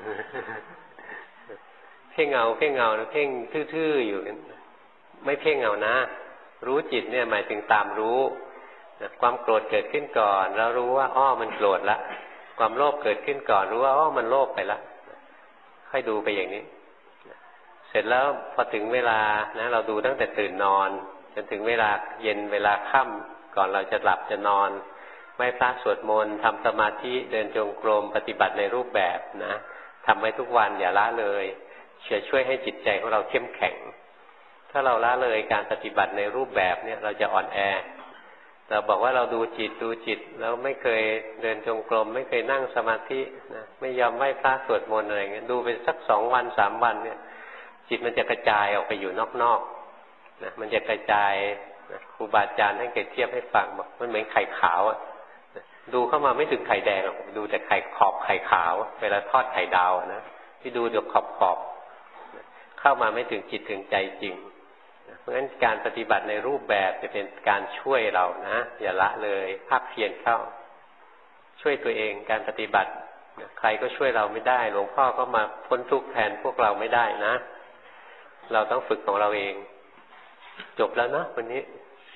[SPEAKER 1] เพ่งเอาแล้วเพ่งทื่อๆอยู่ไม่เพ่งเอานะรู้จิตเนี่ยหมายถึงตามรู้ความโกรธเกิดขึ้นก่อนแล้วรู้ว่ามันโกรธละความโลภเกิดขึ้นก่อนรู้ว่ามันโลภไปละค่อยดูไปอย่างนี้เสร็จแล้วพอถึงเวลานะเราดูตั้งแต่ตื่นนอนจนถึงเวลาเย็นเวลาค่ำก่อนเราจะหลับจะนอนไหว้พระสวดมนต์ทำสมาธิเดินจงกรมปฏิบัติในรูปแบบนะทำไว้ทุกวันอย่าละเลยช่วยให้จิตใจของเราเข้มแข็งถ้าเราละเลยการปฏิบัติในรูปแบบเนี่ยเราจะอ่อนแอเราบอกว่าเราดูจิตแล้วไม่เคยเดินจงกรมไม่เคยนั่งสมาธินะไม่ยอมไหว้พระสวดมนต์อะไรเงี้ยดูไปสัก2 วัน3 วันเนี่ยจิตมันจะกระจายออกไปอยู่นอกๆนะมันจะกระจายนะครูบาอาจารย์ท่านเคยเทียบให้ฟังบอกมันเหมือนไข่ขาวดูเข้ามาไม่ถึงไข่แดงหรอกดูแต่ไข่ขอบไข่ขาวเวลาทอดไข่ดาวนะที่ดูเดี๋ยวขอบเข้ามาไม่ถึงจิตถึงใจจริงเพราะฉะนั้นการปฏิบัติในรูปแบบจะเป็นการช่วยเรานะอย่าละเลยภาคเพียรเข้าช่วยตัวเองการปฏิบัติใครก็ช่วยเราไม่ได้หลวงพ่อก็มาพ้นทุกข์แทนพวกเราไม่ได้นะเราต้องฝึกของเราเองจบแล้วนะวันนี้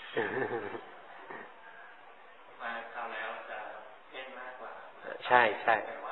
[SPEAKER 2] มาคราวแล้วจะเพ่งมากกว่า
[SPEAKER 1] ใช่ใช่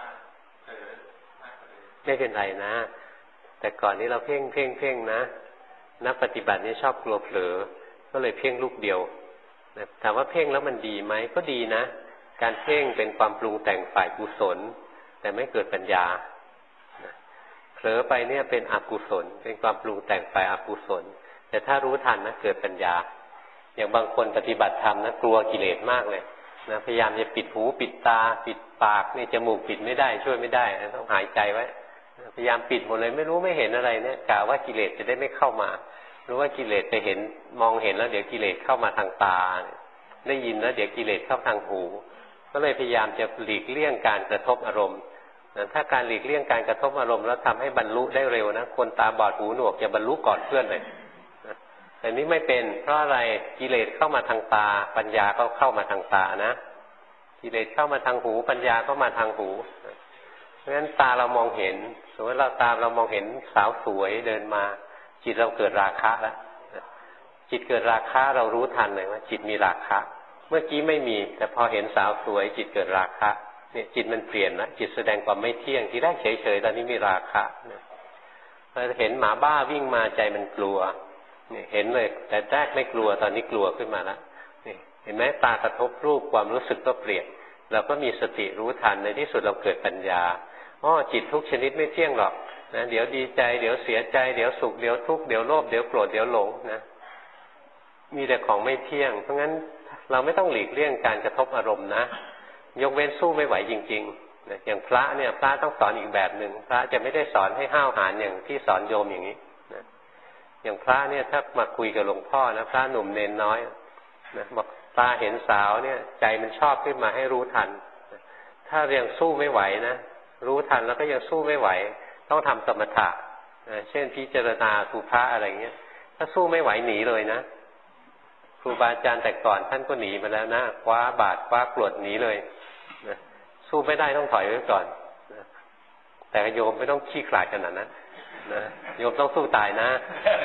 [SPEAKER 1] ไม่เป็นไรนะแต่ก่อนนี้เราเพ่งนะนักปฏิบัตินี่ชอบกลัวเผลอก็เลยเพ่งลูกเดียวถามว่าเพ่งแล้วมันดีไหมก็ดีนะการเพ่งเป็นความปรุงแต่งฝ่ายกุศลแต่ไม่เกิดปัญญาเผลอไปเนี่ยเป็นอกุศลเป็นความปรุงแต่งฝ่ายอกุศลแต่ถ้ารู้ทันนะเกิดปัญญาอย่างบางคนปฏิบัติธรรมนะกลัวกิเลสมากเลยนะพยายามจะปิดหูปิดตาปิดปากนี่จมูกปิดไม่ได้ช่วยไม่ได้ต้องหายใจไว้พยายามปิดหมดเลยไม่รู้ไม่เห็นอะไรเนี่ยกะว่ากิเลสจะได้ไม่เข้ามารู้ว่ากิเลสจะเห็นมองเห็นแล้วเดี๋ยวกิเลสเข้ามาทางตาได้ยินแล้วเดี๋ยวกิเลสเข้าทางหูก็เลยพยายามจะหลีกเลี่ยงการกระทบอารมณ์ถ้าการหลีกเลี่ยงการกระทบอารมณ์แล้วทำให้บรรลุได้เร็วนะคนตาบอดหูหนวกจะบรรลุก่อนเพื่อนเลยแต่นี้ไม่เป็นเพราะอะไรกิเลสเข้ามาทางตาปัญญาก็เข้ามาทางตานะกิเลสเข้ามาทางหูปัญญาก็มาทางหูเพราะฉะนั้นตาเรามองเห็นสมมติเรามองเห็นสาวสวยเดินมาจิตเราเกิดราคะแล้วจิตเกิดราคะเรารู้ทันเลยว่าจิตมีราคะเมื่อกี้ไม่มีแต่พอเห็นสาวสวยจิตเกิดราคะเนี่ยจิตมันเปลี่ยนนะจิตแสดงความไม่เที่ยงที่แรกเฉยๆตอนนี้มีราคะพอเห็นหมาบ้าวิ่งมาใจมันกลัวเนี่ยเห็นเลยแต่แรกไม่กลัวตอนนี้กลัวขึ้นมาแล้วนี่เห็นไหมตากระทบรูปความรู้สึกก็เปลี่ยนเราก็มีสติรู้ทันในที่สุดเราเกิดปัญญาจิตทุกชนิดไม่เที่ยงหรอกนะเดี๋ยวดีใจเดี๋ยวเสียใจเดี๋ยวสุขเดี๋ยวทุกข์เดี๋ยวโลภเดี๋ยวโกรธเดี๋ยวหลงนะมีแต่ของไม่เที่ยงเพราะงั้นเราไม่ต้องหลีกเลี่ยงการกระทบอารมณ์นะยกเว้นสู้ไม่ไหวจริงๆนะอย่างพระเนี่ยพระต้องสอนอีกแบบหนึ่งพระจะไม่ได้สอนให้ห้าวหาญอย่างที่สอนโยมอย่างนี้นะอย่างพระเนี่ยถ้ามาคุยกับหลวงพ่อนะพระหนุ่มเนนน้อยนะบอกตาเห็นสาวเนี่ยใจมันชอบขึ้นมาให้รู้ทันถ้ายังสู้ไม่ไหวนะรู้ทันแล้วก็ยังสู้ไม่ไหวต้องทำสมถะเช่นพิจารณาสุภาอะไรเงี้ยถ้าสู้ไม่ไหวหนีเลยนะครูบาอาจารย์แต่ก่อนท่านก็หนีมาแล้วนะคว้าบาตรคว้ากรวดหนีเลยนะสู้ไม่ได้ต้องถอยไว้ก่อนนะแต่โยมไม่ต้องขี้ขลาดขนาดนั้นนะโยมต้องสู้ตายนะ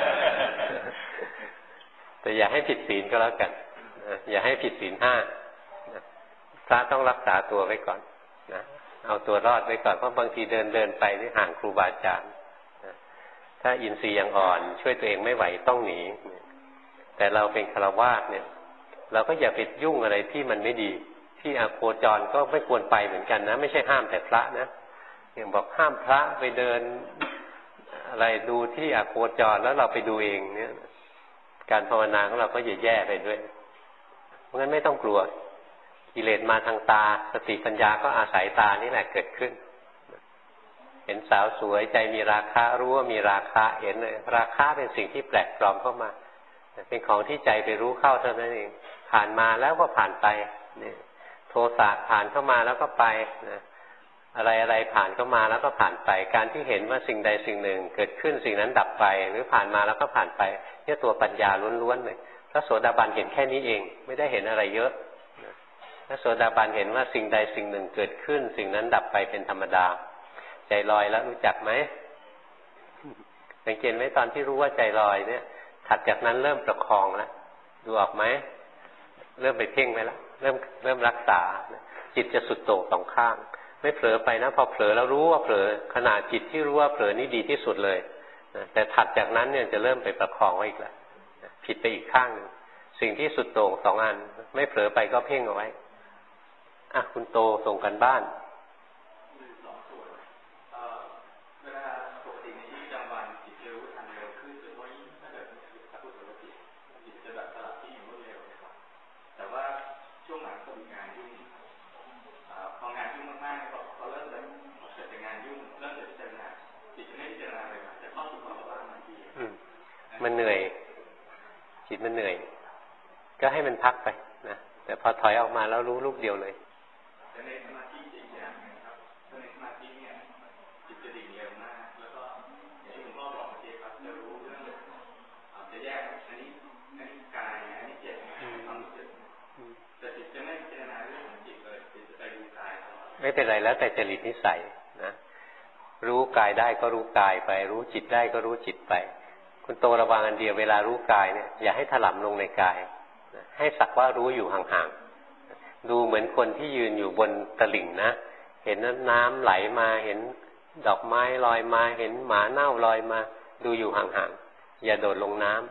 [SPEAKER 1] แต่อย่าให้ผิดศีลก็แล้วกันนะอย่าให้ผิดศีล5นะพระต้องรักษาตัวไว้ก่อนนะเอาตัวรอดไว้ก่อนเพราะบางทีเดินไปที่ห่างครูบาอาจารย์ถ้าอินทรีย์ยังอ่อนช่วยตัวเองไม่ไหวต้องหนีแต่เราเป็นฆราวาสเนี่ยเราก็อย่าไปยุ่งอะไรที่มันไม่ดีที่อโคจรก็ไม่ควรไปเหมือนกันนะไม่ใช่ห้ามแต่พระนะอย่างบอกห้ามพระไปเดินอะไรดูที่อโคจรแล้วเราไปดูเองเนี่ยการภาวนาของเราก็แย่ไปด้วยเพราะงั้นไม่ต้องกลัวกิเลสมาทางตาสติปัญญาก็อาศัยตานี่แหละเกิดขึ้นเห็นสาวสวยใจมีราคะรู้ว่ามีราคะเห็นเลยราคะเป็นสิ่งที่แปลกปลอมเข้ามาเป็นของที่ใจไปรู้เข้าเท่านั้นเองผ่านมาแล้วก็ผ่านไปนี่โทสะผ่านเข้ามาแล้วก็ไปนะอะไรผ่านเข้ามาแล้วก็ผ่านไปการที่เห็นว่าสิ่งใดสิ่งหนึ่งเกิดขึ้นสิ่งนั้นดับไปหรือผ่านมาแล้วก็ผ่านไปเนี่ยตัวปัญญาล้วนๆเลยพระโสดาบันเห็นแค่นี้เองไม่ได้เห็นอะไรเยอะพระโสดาบันเห็นว่าสิ่งใดสิ่งหนึ่งเกิดขึ้นสิ่งนั้นดับไปเป็นธรรมดาใจลอยแล้วรู้จักไหมสังเกตไหมตอนที่รู้ว่าใจลอยเนี่ยถัดจากนั้นเริ่มประคองแล้วดูออกไหมเริ่มไปเพ่งไปแล้วเริ่มรักษาจิตจะสุดโต่งสองข้างไม่เผลอไปนะพอเผลอแล้วรู้ว่าเผลอขณะจิตที่รู้ว่าเผลอนี่ดีที่สุดเลยแต่ถัดจากนั้นเนี่ยจะเริ่มไปประคองไว้อีกแล้วผิดไปอีกข้างนึงสิ่งที่สุดโต่ง2 อันไม่เผลอไปก็เพ่งเอาไว้คุณโตส่งกันบ้าน
[SPEAKER 2] เวลาปกติในชีวิตประจำวันจิตจะรู้ทันเร็วขึ้นโดยเฉพาะยิ่งถ้าเกิดมีอกุศลจิตจะแบบสลับที่อยู่รวดเร็วนะครับแต่ว่าช่วงหลังก็มีงานยุ่งพองานยุ่งมากๆพอเริ่มแบบเกิดจากงานยุ่งเริ่มเกิดพิจารณาจิตจะไม่พิจารณาเลยจะเข้าสู่ภาวะว่างทันที
[SPEAKER 1] มันเหนื่อยจิตมันเหนื่อยก็ให้มันพักไปนะแต่พอถอยออกมาแล้วรู้ลูกเดียวเลย
[SPEAKER 2] แต่ในสมาธิอีกอย่างนึงครับถ้าในสมาธิเนี่ยจิตจะดิ่งเร็วมากแล้วก็อย่างที่หลวงพ่อบอกเมื่อกี้ครับจะรู้เรื่องจะแยกอันนี้กายอันนี้จิตความรู้สึกแต่จิตจะไม่พิจารณาเรื่องของจิตเลยจิตจะไปดูกาย
[SPEAKER 1] ไม่เป็นไรแล้วแต่จริตนิสัยนะรู้กายได้ก็รู้กายไปรู้จิตได้ก็รู้จิตไปคุณโตระวังอันเดียวเวลารู้กายเนี่ยอย่าให้ถลำลงในกายให้สักว่ารู้อยู่ห่างๆดูเหมือนคนที่ยืนอยู่บนตลิ่งนะเห็นน้ำไหลมาเห็นดอกไม้ลอยมาเห็นหมาเน่าลอยมาดูอยู่ห่างๆอย่าโดดลงน้ำ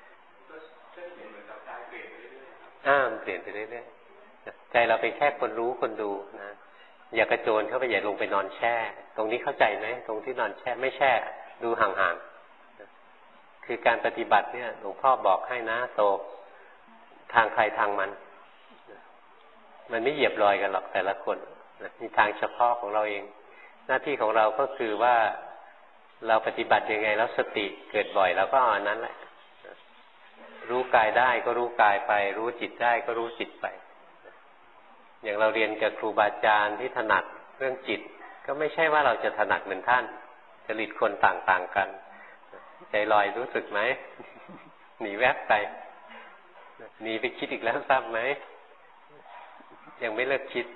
[SPEAKER 1] เปลี่ยนไปเรื่อยๆใจเราเป็นแค่คนรู้คนดูนะอย่ากระโจนเข้าไปอย่าลงไปนอนแช่ตรงนี้เข้าใจไหมตรงที่นอนแช่ไม่แช่ดูห่างๆคือการปฏิบัติเนี่ยหลวงพ่อบอกให้นะโตทางใครทางมันไม่เหยียบรอยกันหรอกแต่ละคนมีทางเฉพาะของเราเองหน้าที่ของเราก็คือว่าเราปฏิบัติยังไงแล้วสติเกิดบ่อยแล้วก็เอาอันนั้นแหละรู้กายได้ก็รู้กายไปรู้จิตได้ก็รู้จิตไปอย่างเราเรียนกับครูบาอาจารย์ที่ถนัดเรื่องจิตก็ไม่ใช่ว่าเราจะถนัดเหมือนท่านจริตคนต่างๆกันใจลอยรู้สึกไหมหนีแวบไปหนีไปคิดอีกแล้วทราบไหมยังไม่เลิกคิด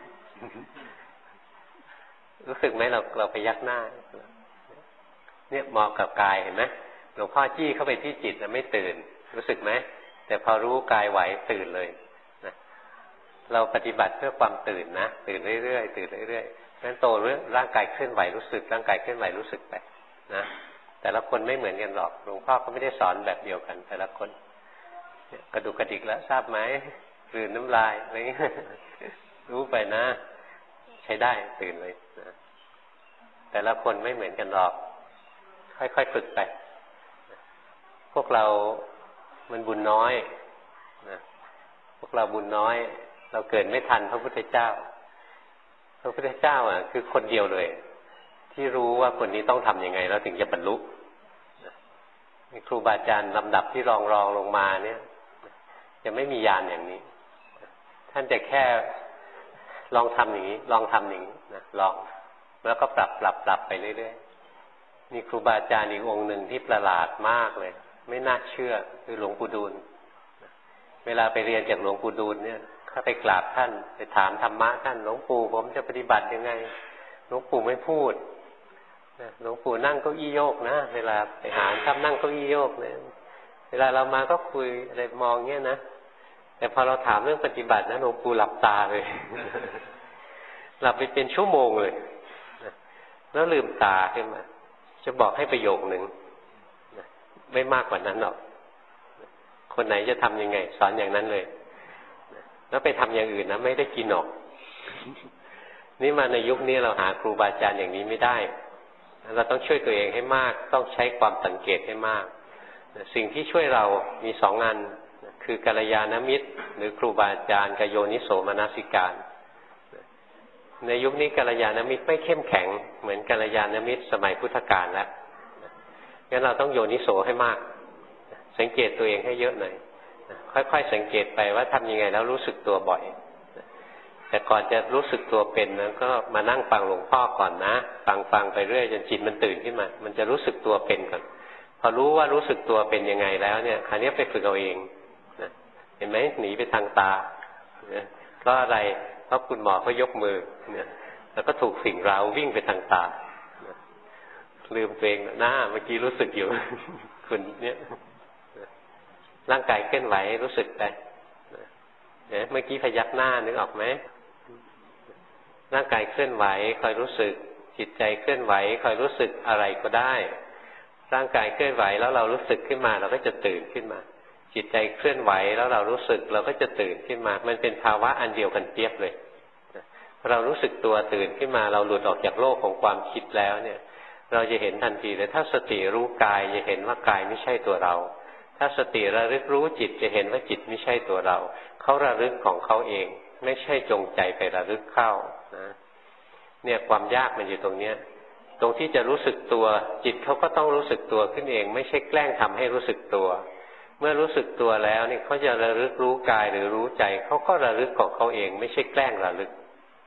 [SPEAKER 1] รู้สึกไหมเราไปยักหน้าเนี่ยเหมาะกับกายเห็นไหมหลวงพ่อจี้เข้าไปที่จิตนะไม่ตื่นรู้สึกไหมแต่พอรู้กายไหวตื่นเลยนะเราปฏิบัติเพื่อความตื่นนะตื่นเรื่อยๆตื่นเรื่อยๆงั้นโตเรื่องร่างกายเคลื่อนไหวรู้สึกร่างกายเคลื่อนไหวรู้สึกไปนะแต่ละคนไม่เหมือนกันหรอกหลวงพ่อก็ไม่ได้สอนแบบเดียวกันแต่ละคนกระดุกกระดิกแล้วทราบไหมกลืนน้ำลายอะไรเงี้ยรู้ไปนะใช้ได้ตื่นเลยนะแต่ละคนไม่เหมือนกันหรอกค่อยๆฝึกไปพวกเรามันบุญน้อยนะพวกเราบุญน้อยเราเกิดไม่ทันพระพุทธเจ้าพระพุทธเจ้าคือคนเดียวเลยที่รู้ว่าคนนี้ต้องทำยังไงแล้วถึงจะบรรลุครูบาอาจารย์ลำดับที่รองลงมาเนี่ยจะไม่มีญาณอย่างนี้ท่านจะแค่ลองทำอย่างนี้ลองทำอย่างนี้นะลองแล้วก็ปรับไปเรื่อยๆมีครูบาอาจารย์อีกองค์หนึ่งที่ประหลาดมากเลยไม่น่าเชื่อคือหลวงปู่ดูลเวลาไปเรียนจากหลวงปู่ดูลเนี่ยเข้าไปกราบท่านไปถามธรรมะท่านหลวงปู่ผมจะปฏิบัติยังไงหลวงปู่ไม่พูดหลวงปู่นั่งเก้าอี้โยกนะเวลาไปหาท่านนั่งเก้าอี้โยกเนี่ยเวลาเรามาก็คุยอะไรมองเงี้ยนะแต่พอเราถามเรื่องปฏิบัตินะหลวงปู่หลับตาเลย หลับไปเป็นชั่วโมงเลยแล้วลืมตาขึ้นมาจะบอกให้ประโยคหนึ่งไม่มากกว่านั้นหรอกคนไหนจะทำยังไงสอนอย่างนั้นเลยแล้วไปทำอย่างอื่นนะไม่ได้กินหรอกนี่มาในยุคนี้เราหาครูบาอาจารย์อย่างนี้ไม่ได้เราต้องช่วยตัวเองให้มากต้องใช้ความสังเกตให้มากสิ่งที่ช่วยเรามีสองอันคือกัลยาณมิตรหรือครูบาอาจารย์กับโยนิโสมนสิการในยุคนี้กัลยาณมิตรไม่เข้มแข็งเหมือนกัลยาณมิตรสมัยพุทธกาลแล้วงั้นเราต้องโยนิโสให้มากสังเกตตัวเองให้เยอะหน่อยค่อยๆสังเกตไปว่าทำยังไงแล้วรู้สึกตัวบ่อยแต่ก่อนจะรู้สึกตัวเป็นนะก็มานั่งฟังหลวงพ่อก่อนนะฟังไปเรื่อยจนจิตมันตื่นขึ้นมามันจะรู้สึกตัวเป็นก่อนพอรู้ว่ารู้สึกตัวเป็นยังไงแล้วเนี่ยคราวนี้ไปฝึกเอาเองนะเห็นไหมหนีไปทางตาเพราะอะไรเพราะคุณหมอเขายกมือเนี่ยแล้วก็ถูกสิ่งเร้าวิ่งไปทางตาลืมตัวเองนะเมื่อกี้รู้สึกอยู่คุณเนี่ยร่างกายเคลื่อนไหวรู้สึกไปเนี่ยเมื่อกี้พยักหน้านึกออกไหมร่างกายเคลื่อนไหวคอยรู้สึกจิตใจเคลื่อนไหวคอยรู้สึกอะไรก็ได้ร่างกายเคลื่อนไหวแล้วเรารู้สึกขึ้นมาเราก็จะตื่นขึ้นมาจิตใจเคลื่อนไหวแล้วเรารู้สึกเราก็จะตื่นขึ้นมามันเป็นภาวะอันเดียวกันเปียบเลยเรารู้สึกตัวตื่นขึ้นมาเราหลุดออกจากโลกของความคิดแล้วเนี่ยเราจะเห็นทันทีเลยถ้าสติรู้กายจะเห็นว่ากายไม่ใช่ตัวเราถ้าสติระลึกรู้จิตจะเห็นว่าจิตไม่ใช่ตัวเราเขาระลึกของเขาเองไม่ใช่จงใจไประลึกเข้านะเนี่ยความยากมันอยู่ตรงเนี้ยตรงที่จะรู้สึกตัวจิตเขาก็ต้องรู้สึกตัวขึ้นเองไม่ใช่แกล้งทำให้รู้สึกตัวเมื่อรู้สึกตัวแล้วนี่เขาจะระลึกรู้กายหรือรู้ใจเขาก็ระลึกของเขาเองไม่ใช่แกล้งระลึก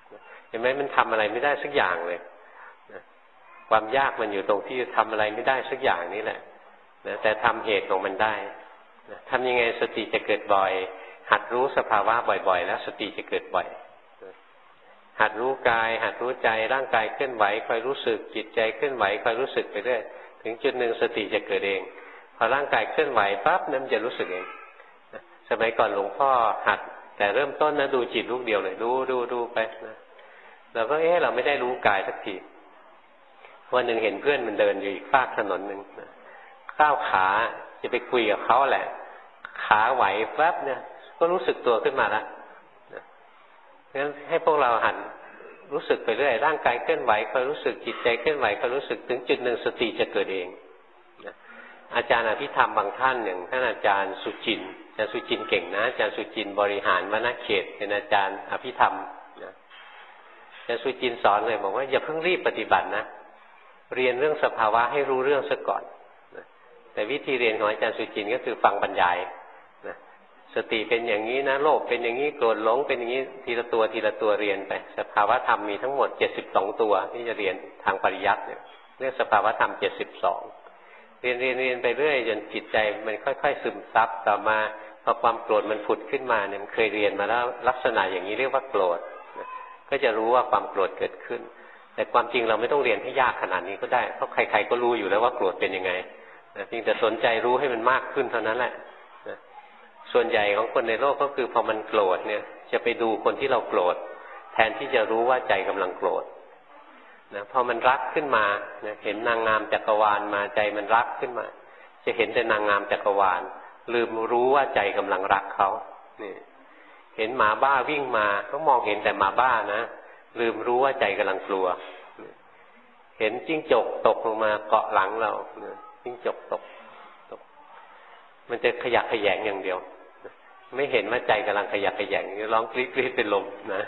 [SPEAKER 1] เห็นไหมมันทำอะไรไม่ได้สักอย่างเลยนะความยากมันอยู่ตรงที่ทำอะไรไม่ได้สักอย่างนี้แหละนะแต่ทำเหตุของมันได้นะทำยังไงสติจะเกิดบ่อยหัดรู้สภาวะบ่อยๆแล้วสติจะเกิดบ่อยหัดรู้กายหัดรู้ใจร่างกายเคลื่อนไหวคอยรู้สึกจิตใจเคลื่อนไหวคอยรู้สึกไปเรื่อยถึงจุดหนึ่งสติจะเกิดเองพอร่างกายเคลื่อนไหวปั๊บนั้นจะรู้สึกเองสมัยก่อนหลวงพ่อหัดแต่เริ่มต้นนะดูจิตลูกเดียวเลยดูไปนะเราก็เราไม่ได้รู้กายสักทีวันหนึ่งเห็นเพื่อนมันเดินอยู่อีกฝากถนนหนึ่งก้าวขาจะไปคุยกับเขาแหละขาไหวปั๊บเนี่ยก็รู้สึกตัวขึ้นมาแล้วงั้นให้พวกเราหันรู้สึกไปเรื่อยร่างกายเคลื่อนไหวคอยรู้สึกจิตใจเคลื่อนไหวคอยรู้สึกถึงจุดหนึ่งสติจะเกิดเองอาจารย์อภิธรรมบางท่านอย่างท่านอาจารย์สุจินต์อาจารย์สุจินต์เก่งนะอาจารย์สุจินต์บริหารวณเขตเป็นอาจารย์อภิธรรมอาจารย์สุจินต์สอนเลยบอกว่าอย่าเพิ่งรีบปฏิบัตินะเรียนเรื่องสภาวะให้รู้เรื่องซะก่อนแต่วิธีเรียนของอาจารย์สุจินต์ก็คือฟังบรรยายสติเป็นอย่างนี้นะโลภเป็นอย่างนี้โกรธหลงเป็นอย่างนี้ทีละตัวเรียนไปสภาวะธรรมมีทั้งหมด72ตัวที่จะเรียนทางปริยัติเนี่ยเรียกสภาวะธรรม72เรียนไปเรื่อยจนจิตใจมันค่อยๆซึมซับต่อมาพอความโกรธมันผุดขึ้นมาเนี่ยมันเคยเรียนมาแล้วลักษณะอย่างนี้เรียกว่าโกรธก็จะรู้ว่าความโกรธเกิดขึ้นแต่ความจริงเราไม่ต้องเรียนให้ยากขนาดนี้ก็ได้เพราะใครๆก็รู้อยู่แล้วว่าโกรธเป็นยังไงเพียงแต่สนใจรู้ให้มันมากขึ้นเท่านั้นแหละส่วนใหญ่ของคนในโลกก็คือพอมันโกรธเนี่ยจะไปดูคนที่เราโกรธแทนที่จะรู้ว่าใจกำลังโกรธนะพอมันรักขึ้นมานะเห็นนางงามจักรวาลมาใจมันรักขึ้นมาจะเห็นแต่นางงามจักรวาลลืมรู้ว่าใจกำลังรักเขานี่เห็นหมาบ้าวิ่งมาก็มองเห็นแต่หมาบ้านะลืมรู้ว่าใจกำลังกลัวเห็นจิ้งจกตกลงมาเกาะหลังเราจิ้งจกตกมันจะขยักขยงอย่างเดียวไม่เห็นว่าใจกำลังขยักขยงร้องกรี๊ดเป็นลมนะ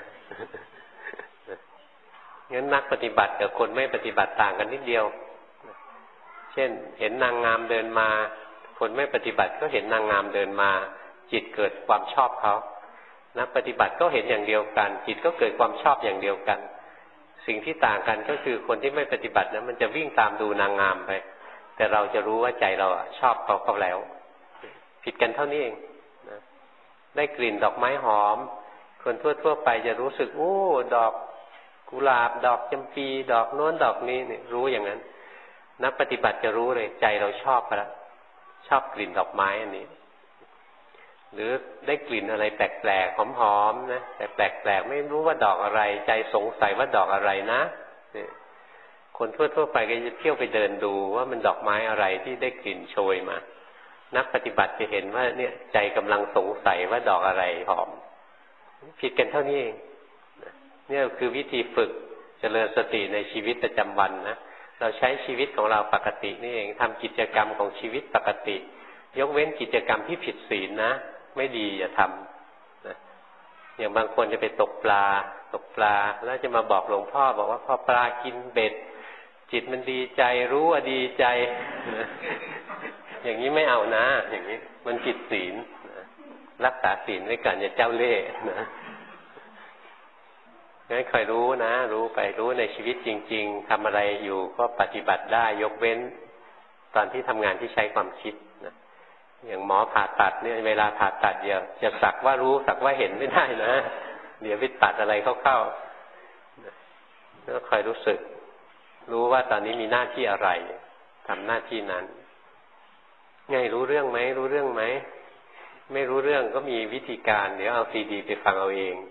[SPEAKER 1] งั้นนักปฏิบัติกับคนไม่ปฏิบัติต่างกันนิดเดียวเช่นเห็นนางงามเดินมาคนไม่ปฏิบัติก็เห็นนางงามเดินมาจิตเกิดความชอบเขานักปฏิบัติก็เห็นอย่างเดียวกันจิตก็เกิดความชอบอย่างเดียวกันสิ่งที่ต่างกันก็คือคนที่ไม่ปฏิบัตินะมันจะวิ่งตามดูนางงามไปแต่เราจะรู้ว่าใจเราชอบเขาแล้วผิดกันเท่านี้เองนะได้กลิ่นดอกไม้หอมคนทั่วไปจะรู้สึกโอ้ดอกกุหลาบดอกจำปีดอกโน้นดอกนี้เนี่ยรู้อย่างนั้นนักปฏิบัติจะรู้เลยใจเราชอบแล้วชอบกลิ่นดอกไม้อันนี้หรือได้กลิ่นอะไรแปลกๆหอมๆนะแต่แปลกๆไม่รู้ว่าดอกอะไรใจสงสัยว่าดอกอะไรนะคนทั่วไปก็จะเที่ยวไปเดินดูว่ามันดอกไม้อะไรที่ได้กลิ่นโชยมานักปฏิบัติจะเห็นว่าเนี่ยใจกำลังสงสัยว่าดอกอะไรหอมผิดกันเท่านี้เองเนี่ยคือวิธีฝึกเจริญสติในชีวิตประจำวันนะเราใช้ชีวิตของเราปกตินี่เองทำกิจกรรมของชีวิตปกติยกเว้นกิจกรรมที่ผิดศีลนะไม่ดีอย่าทำนะอย่างบางคนจะไปตกปลาแล้วจะมาบอกหลวงพ่อบอกว่าพอปลากินเบ็ดจิตมันดีใจรู้ว่าดีใจอย่างนี้ไม่เอานะอย่างนี้มันผิดศีลรักษาศีลไว้ก่อนอย่าเจ้าเล่ห์นะงั้นคอยรู้นะรู้ไปรู้ในชีวิตจริงๆทำอะไรอยู่ก็ปฏิบัติได้ยกเว้นตอนที่ทำงานที่ใช้ความคิดนะอย่างหมอผ่าตัดเนี่ยเวลาผ่าตัดอย่าจะสักว่ารู้สักว่าเห็นไม่ได้นะเดี๋ยวไปตัดอะไรเข้าๆแล้วคอยรู้สึกรู้ว่าตอนนี้มีหน้าที่อะไรทำหน้าที่นั้นไงรู้เรื่องไหมรู้เรื่องไหมไม่รู้เรื่องก็มีวิธีการเดี๋ยวเอาซีดีไปฟังเอาเอง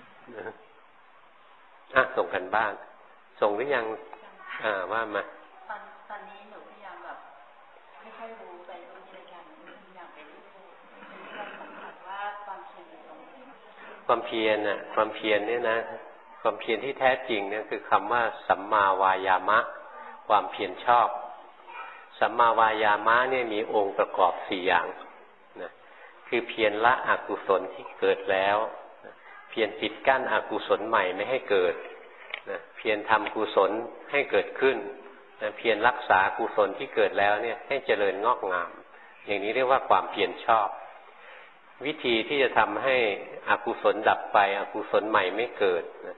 [SPEAKER 1] ส่งกันบ้านส่งหรือยังว่ามา
[SPEAKER 3] ตอนนี้หนูพยายามแบบค่อยๆรู้ไปรู้ทีละอย่างพยายามไปรู้ความสัมผัสว่าความเพียรตรงนี้
[SPEAKER 1] ความเพียรเนี่ยนะความเพียรที่แท้จริงเนี่ยคือคำว่าสัมมาวายามะความเพียรชอบสัมมาวายามะเนี่ยมีองค์ประกอบ4อย่างนะคือเพียรละอกุศลที่เกิดแล้วเพียรปิดกั้นอกุศลใหม่ไม่ให้เกิดนะเพียรทำกุศลให้เกิดขึ้นนะเพียรรักษากุศลที่เกิดแล้วเนี่ยให้เจริญงอกงามอย่างนี้เรียกว่าความเพียรชอบวิธีที่จะทำให้อกุศลดับไปอกุศลใหม่ไม่เกิดนะ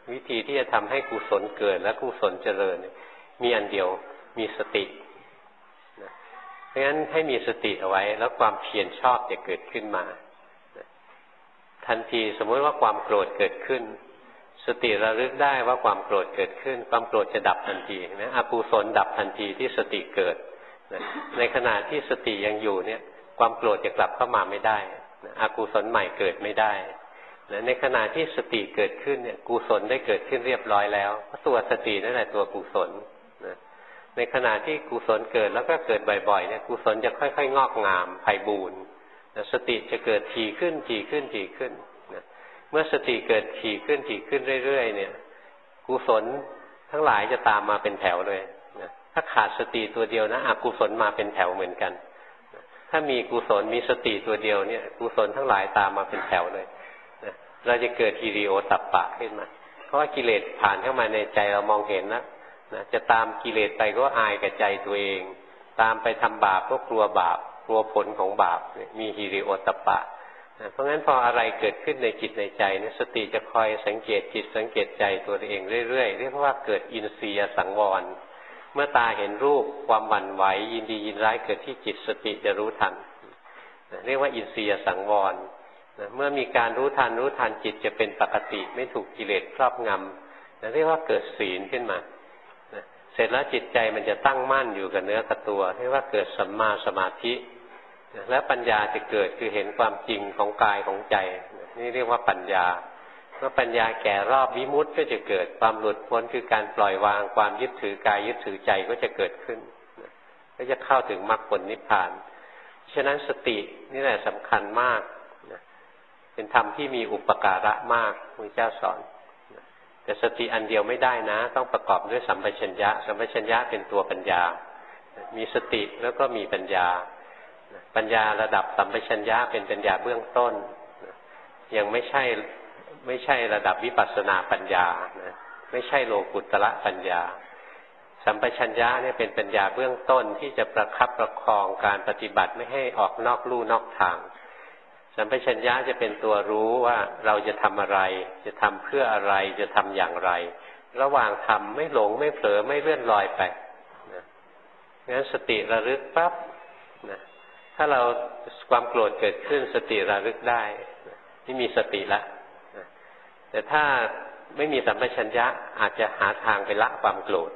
[SPEAKER 1] วิธีที่จะทำให้กุศลเกิดและกุศลเจริญมีอันเดียวมีสตินะเพราะฉะนั้นให้มีสติเอาไว้แล้วความเพียรชอบจะเกิดขึ้นมานะทันทีสมมติว่าความโกรธเกิดขึ้นสติระลึกได้ว่าความโกรธเกิดขึ้นความโกรธจะดับทันทีนะอกุศลดับทันทีที่สติเกิดนะในขณะที่สติยังอยู่เนี่ยความโกรธจะกลับเข้ามาไม่ได้นะอกุศลใหม่เกิดไม่ได้นะในขณะที่สติเกิดขึ้นเนี่ยกุศลได้เกิดขึ้นเรียบร้อยแล้วเพราะตัวสตินั่นแหละตัวกุศลนะในขณะที่กุศลเกิดแล้วก็เกิดบ่อยๆเนี่ยกุศลจะค่อยๆงอกงามไพบูรย์นะสติจะเกิดถี่ขึ้นถี่ขึ้นถี่ขึ้นนะเมื่อสติเกิดถี่ขึ้นถี่ขึ้นเรื่อยๆเนี่ยกุศลทั้งหลายจะตามมาเป็นแถวเลยนะถ้าขาดสติตัวเดียวนะอกุศลมาเป็นแถวเหมือนกันนะถ้ามีกุศลมีสติตัวเดียวเนี่ยกุศลทั้งหลายตามมาเป็นแถวเลยนะเราจะเกิดฮิริโอตัปปะขึ้นมาเพราะว่ากิเลสผ่านเข้ามาในใจเรามองเห็นนะจะตามกิเลสไปก็อายกับใจตัวเองตามไปทำบาปก็กลัวบาปกลัวผลของบาปมีฮิริโอตัปปะเพราะงั้นพออะไรเกิดขึ้นในจิตในใจเนี่ยสติจะคอยสังเกตจิตสังเกตใจตัวเองเรื่อยๆเรียกว่าเกิดอินทรียสังวรเมื่อตาเห็นรูปความหวั่นไหวยินดียินร้ายเกิดที่จิตสติจะรู้ทันเรียกว่าอินทรียสังวรเมื่อมีการรู้ทันจิตจะเป็นปกติไม่ถูกกิเลสครอบงำเรียกว่าเกิดศีลขึ้นมาเสร็จแล้วจิตใจมันจะตั้งมั่นอยู่กับเนื้อกับตัวเรียกว่าเกิดสัมมาสมาธิและปัญญาจะเกิดคือเห็นความจริงของกายของใจนี่เรียกว่าปัญญาเมื่อปัญญาแก่รอบวิมุตติก็จะเกิดความหลุดพ้นคือการปล่อยวางความยึดถือกายยึดถือใจก็จะเกิดขึ้นก็จะเข้าถึงมรรคผลนิพพานฉะนั้นสตินี่แหละสำคัญมากเป็นธรรมที่มีอุปการะมากพระเจ้าสอนแต่สติอันเดียวไม่ได้นะต้องประกอบด้วยสัมปชัญญะสัมปชัญญะเป็นตัวปัญญามีสติแล้วก็มีปัญญาปัญญาระดับสัมปชัญญะเป็นปัญญาเบื้องต้นยังไม่ใช่ระดับวิปัสสนาปัญญาไม่ใช่โลกุตระปัญญาสัมปชัญญะเนี่ยเป็นปัญญาเบื้องต้นที่จะประคับประคองการปฏิบัติไม่ให้ออกนอกลู่นอกทางสัมปชัญญะจะเป็นตัวรู้ว่าเราจะทำอะไรจะทำเพื่ออะไรจะทำอย่างไรระหว่างทำไม่หลงไม่เผลอไม่เลื่อนลอยไปงั้นสติระลึกปั๊บถ้าเราความโกรธเกิดขึ้นสติระลึกได้นี่มีสติละแต่ถ้าไม่มีสัมปชัญญะอาจจะหาทางไปละความโกรธ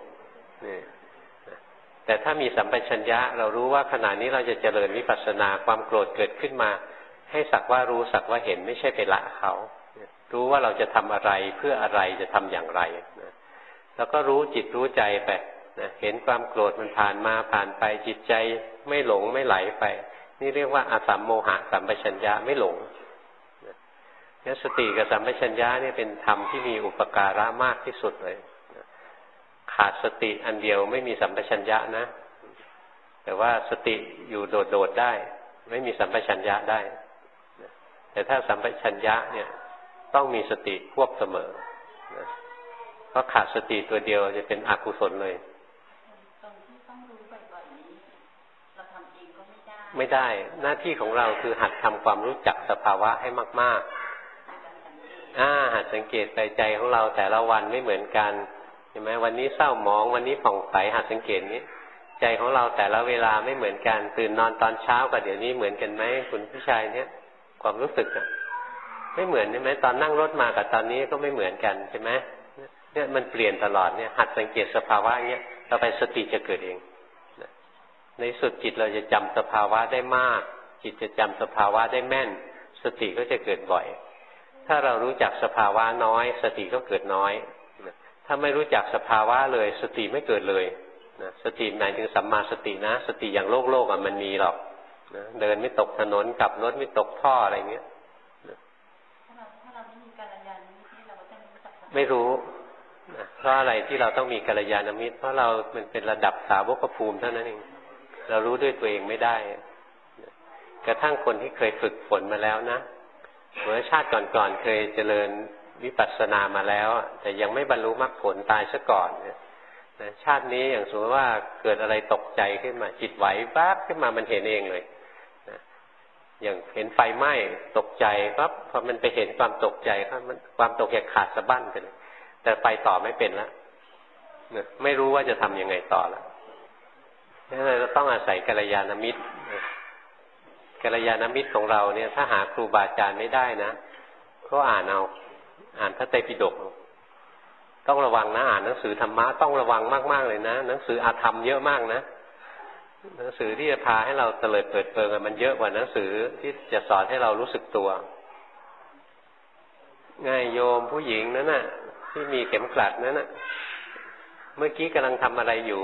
[SPEAKER 1] แต่ถ้ามีสัมปชัญญะเรารู้ว่าขณะนี้เราจะเจริญวิปัสสนาความโกรธเกิดขึ้นมาให้สักว่ารู้สักว่าเห็นไม่ใช่ไปละเขารู้ว่าเราจะทำอะไรเพื่ออะไรจะทำอย่างไรแล้วก็รู้จิตรู้ใจไปเห็นความโกรธมันผ่านมาผ่านไปจิตใจไม่หลงไม่ไหลไปนี่เรียกว่าอสัมโมหะสัมปชัญญะไม่หลงงั้นสติกับสัมปชัญญะนี่เป็นธรรมที่มีอุปการะมากที่สุดเลยขาดสติอันเดียวไม่มีสัมปชัญญะนะแต่ว่าสติอยู่โดดๆได้ไม่มีสัมปชัญญะได้แต่ถ้าสัมปชัญญะเนี่ยต้องมีสติควบเสมอเพราะขาดสติตัวเดียวจะเป็นอกุศลเลย
[SPEAKER 3] ตรงที่ต้องรู้บ่อยๆนี้เราทำเองก็
[SPEAKER 1] ไม่ได้หน้าที่ของเราคือหัดทำความรู้จักสภาวะให้มากๆหัดสังเกตใจของเราแต่ละวันไม่เหมือนกันเห็นไหมวันนี้เศร้าหมองวันนี้ผ่องใสหัดสังเกตนี้ใจของเราแต่ละเวลาไม่เหมือนกันตื่นนอนตอนเช้ากับเดี๋ยวนี้เหมือนกันไหมคุณผู้ชายเนี่ยความรู้สึกไม่เหมือนใช่ไหมตอนนั่งรถมากับตอนนี้ก็ไม่เหมือนกันใช่ไหมเนี่ยมันเปลี่ยนตลอดเนี่ยหัดสังเกตสภาวะเนี้ยต่อไปสติจะเกิดเองในสุดจิตเราจะจำสภาวะได้มากจิตจะจำสภาวะได้แม่นสติก็จะเกิดบ่อยถ้าเรารู้จักสภาวะน้อยสติก็เกิดน้อยถ้าไม่รู้จักสภาวะเลยสติไม่เกิดเลยสติหมายถึงสัมมาสตินะสติอย่างโลกมันมีหรอกเดินไม่ตกถนนขับรถไม่ตกท่ออะไรเงี้ย
[SPEAKER 3] ถ้าเราไม่มีกัลยาณมิตรเราก็จะรู้จัก
[SPEAKER 1] ไม่รู้เพราะอะไรที่เราต้องมีกัลยาณมิตรเพราะเรามันเป็นระดับสาวกภูมิเท่านั้นเองเรารู้ด้วยตัวเองไม่ได้กระทั่งคนที่เคยฝึกฝนมาแล้วนะเมื่อชาติก่อนๆเคยเจริญวิปัสสนามาแล้วแต่ยังไม่บรรลุมรรคผลตายซะก่อนชาตินี้อย่างสมมติว่าเกิดอะไรตกใจขึ้นมาจิตไหวปั๊บขึ้นมามันเห็นเองเลยอย่างเห็นไฟไหม้ตกใจปั๊บพอมันไปเห็นความตกใจมันความตกใจขาดสะบั้นกันแต่แต่ไปต่อไม่เป็นแล้วไม่รู้ว่าจะทำยังไงต่อแล้วนั่นเลยเราต้องอาศัยกัลยาณมิตรกัลยาณมิตรของเราเนี่ยถ้าหาครูบาอาจารย์ไม่ได้นะก็อ่านพระไตรปิฎกต้องระวังนะอ่านหนังสือธรรมะต้องระวังมากๆเลยนะหนังสืออาธรรมเยอะมากนะหนังสือที่จะพาให้เราเตลิดเปิดเปิงมันเยอะกว่าหนังสือที่จะสอนให้เรารู้สึกตัวง่ายโยมผู้หญิงนั่นน่ะที่มีเข็มกลัดนั่นน่ะเมื่อกี้กำลังทำอะไรอยู่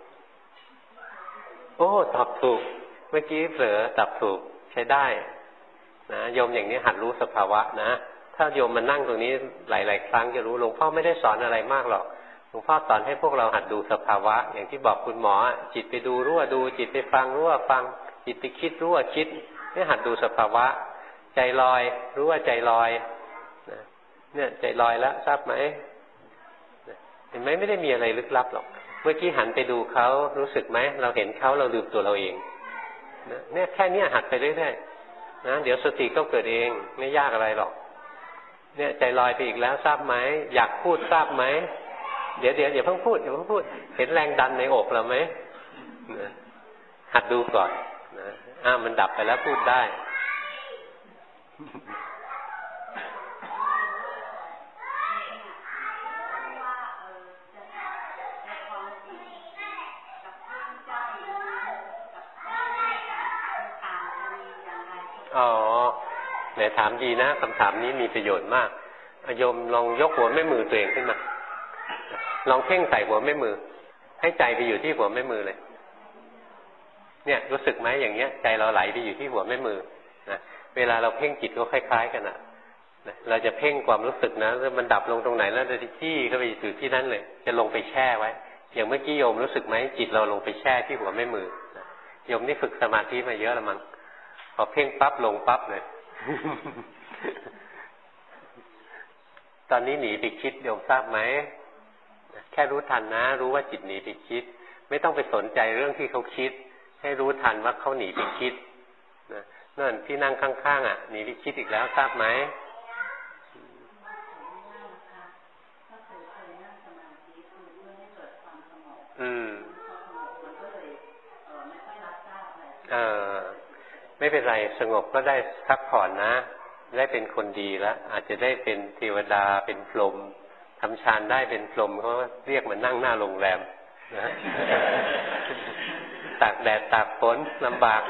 [SPEAKER 1] โอ้ตอบถูกเมื่อกี้เผลอตอบถูกใช้ได้นะโยมอย่างนี้หัดรู้สภาวะนะถ้าโยมมานั่งตรงนี้หลายๆครั้งจะรู้หลวงพ่อไม่ได้สอนอะไรมากหรอกหลวงพ่อสอนให้พวกเราหัดดูสภาวะอย่างที่บอกคุณหมอจิตไปดูรู้ว่าดูจิตไปฟังรู้ว่าฟังจิตไปคิดรู้ว่าคิดนี่หัดดูสภาวะใจลอยรู้ว่าใจลอยเนี่ยใจลอยแล้วทราบไหมเห็นไหมไม่ได้มีอะไรลึกลับหรอกเมื่อกี้หันไปดูเขารู้สึกไหมเราเห็นเขาเราลืมตัวเราเองเนี่ยแค่นี้หัดไปเรื่อยๆนะเดี๋ยวสติก็เกิดเองไม่ยากอะไรหรอกเนี่ยใจลอยไปอีกแล้วทราบไหมอยากพูดทราบไหมเดี๋ยวอย่าเพิ่งพูดเห็นแรงดันในอกเราไหมหัดดูก่อนนะมันดับไปแล้วพูดได้อ๋อไหนถามดีนะคำถามนี้มีประโยชน์มากโยมลองยกหัวแม่มือตัวเองขึ้นมาลองเพ่งใส่หัวแม่มือให้ใจไปอยู่ที่หัวแม่มือเลยเนี่ยรู้สึกไหมอย่างเงี้ยใจเราไหลไปอยู่ที่หัวแม่มือนะเวลาเราเพ่งจิตก็คล้ายๆกันนะเราจะเพ่งความรู้สึกนะแล้วมันดับลงตรงไหนแล้วจะจี้เข้าไปอยู่ที่นั้นเลยจะลงไปแช่ไว้อย่างเมื่อกี้โยมรู้สึกไหมจิตเราลงไปแช่ที่หัวแม่มือโยมนี่ฝึกสมาธิมาเยอะแล้วมั้งพอเพ่งปั๊บลงปั๊บเลย ตอนนี้หนีไปคิดโยมทราบไหมแค่รู้ทันนะรู้ว่าจิตหนีไปคิดไม่ต้องไปสนใจเรื่องที่เขาคิดให้รู้ทันว่าเขาหนีไปคิดนั่นที่นั่งข้างๆหนีไปคิดอีกแล้วทราบไหมไม่เป็นไรสงบก็ได้พักผ่อนนะได้เป็นคนดีแล้วอาจจะได้เป็นเทวดาเป็นพรหมทำฌานได้เป็นพรหมเขาเรียกมันนั่งหน้าโรงแรมนะตากแดดตากฝนลำบาก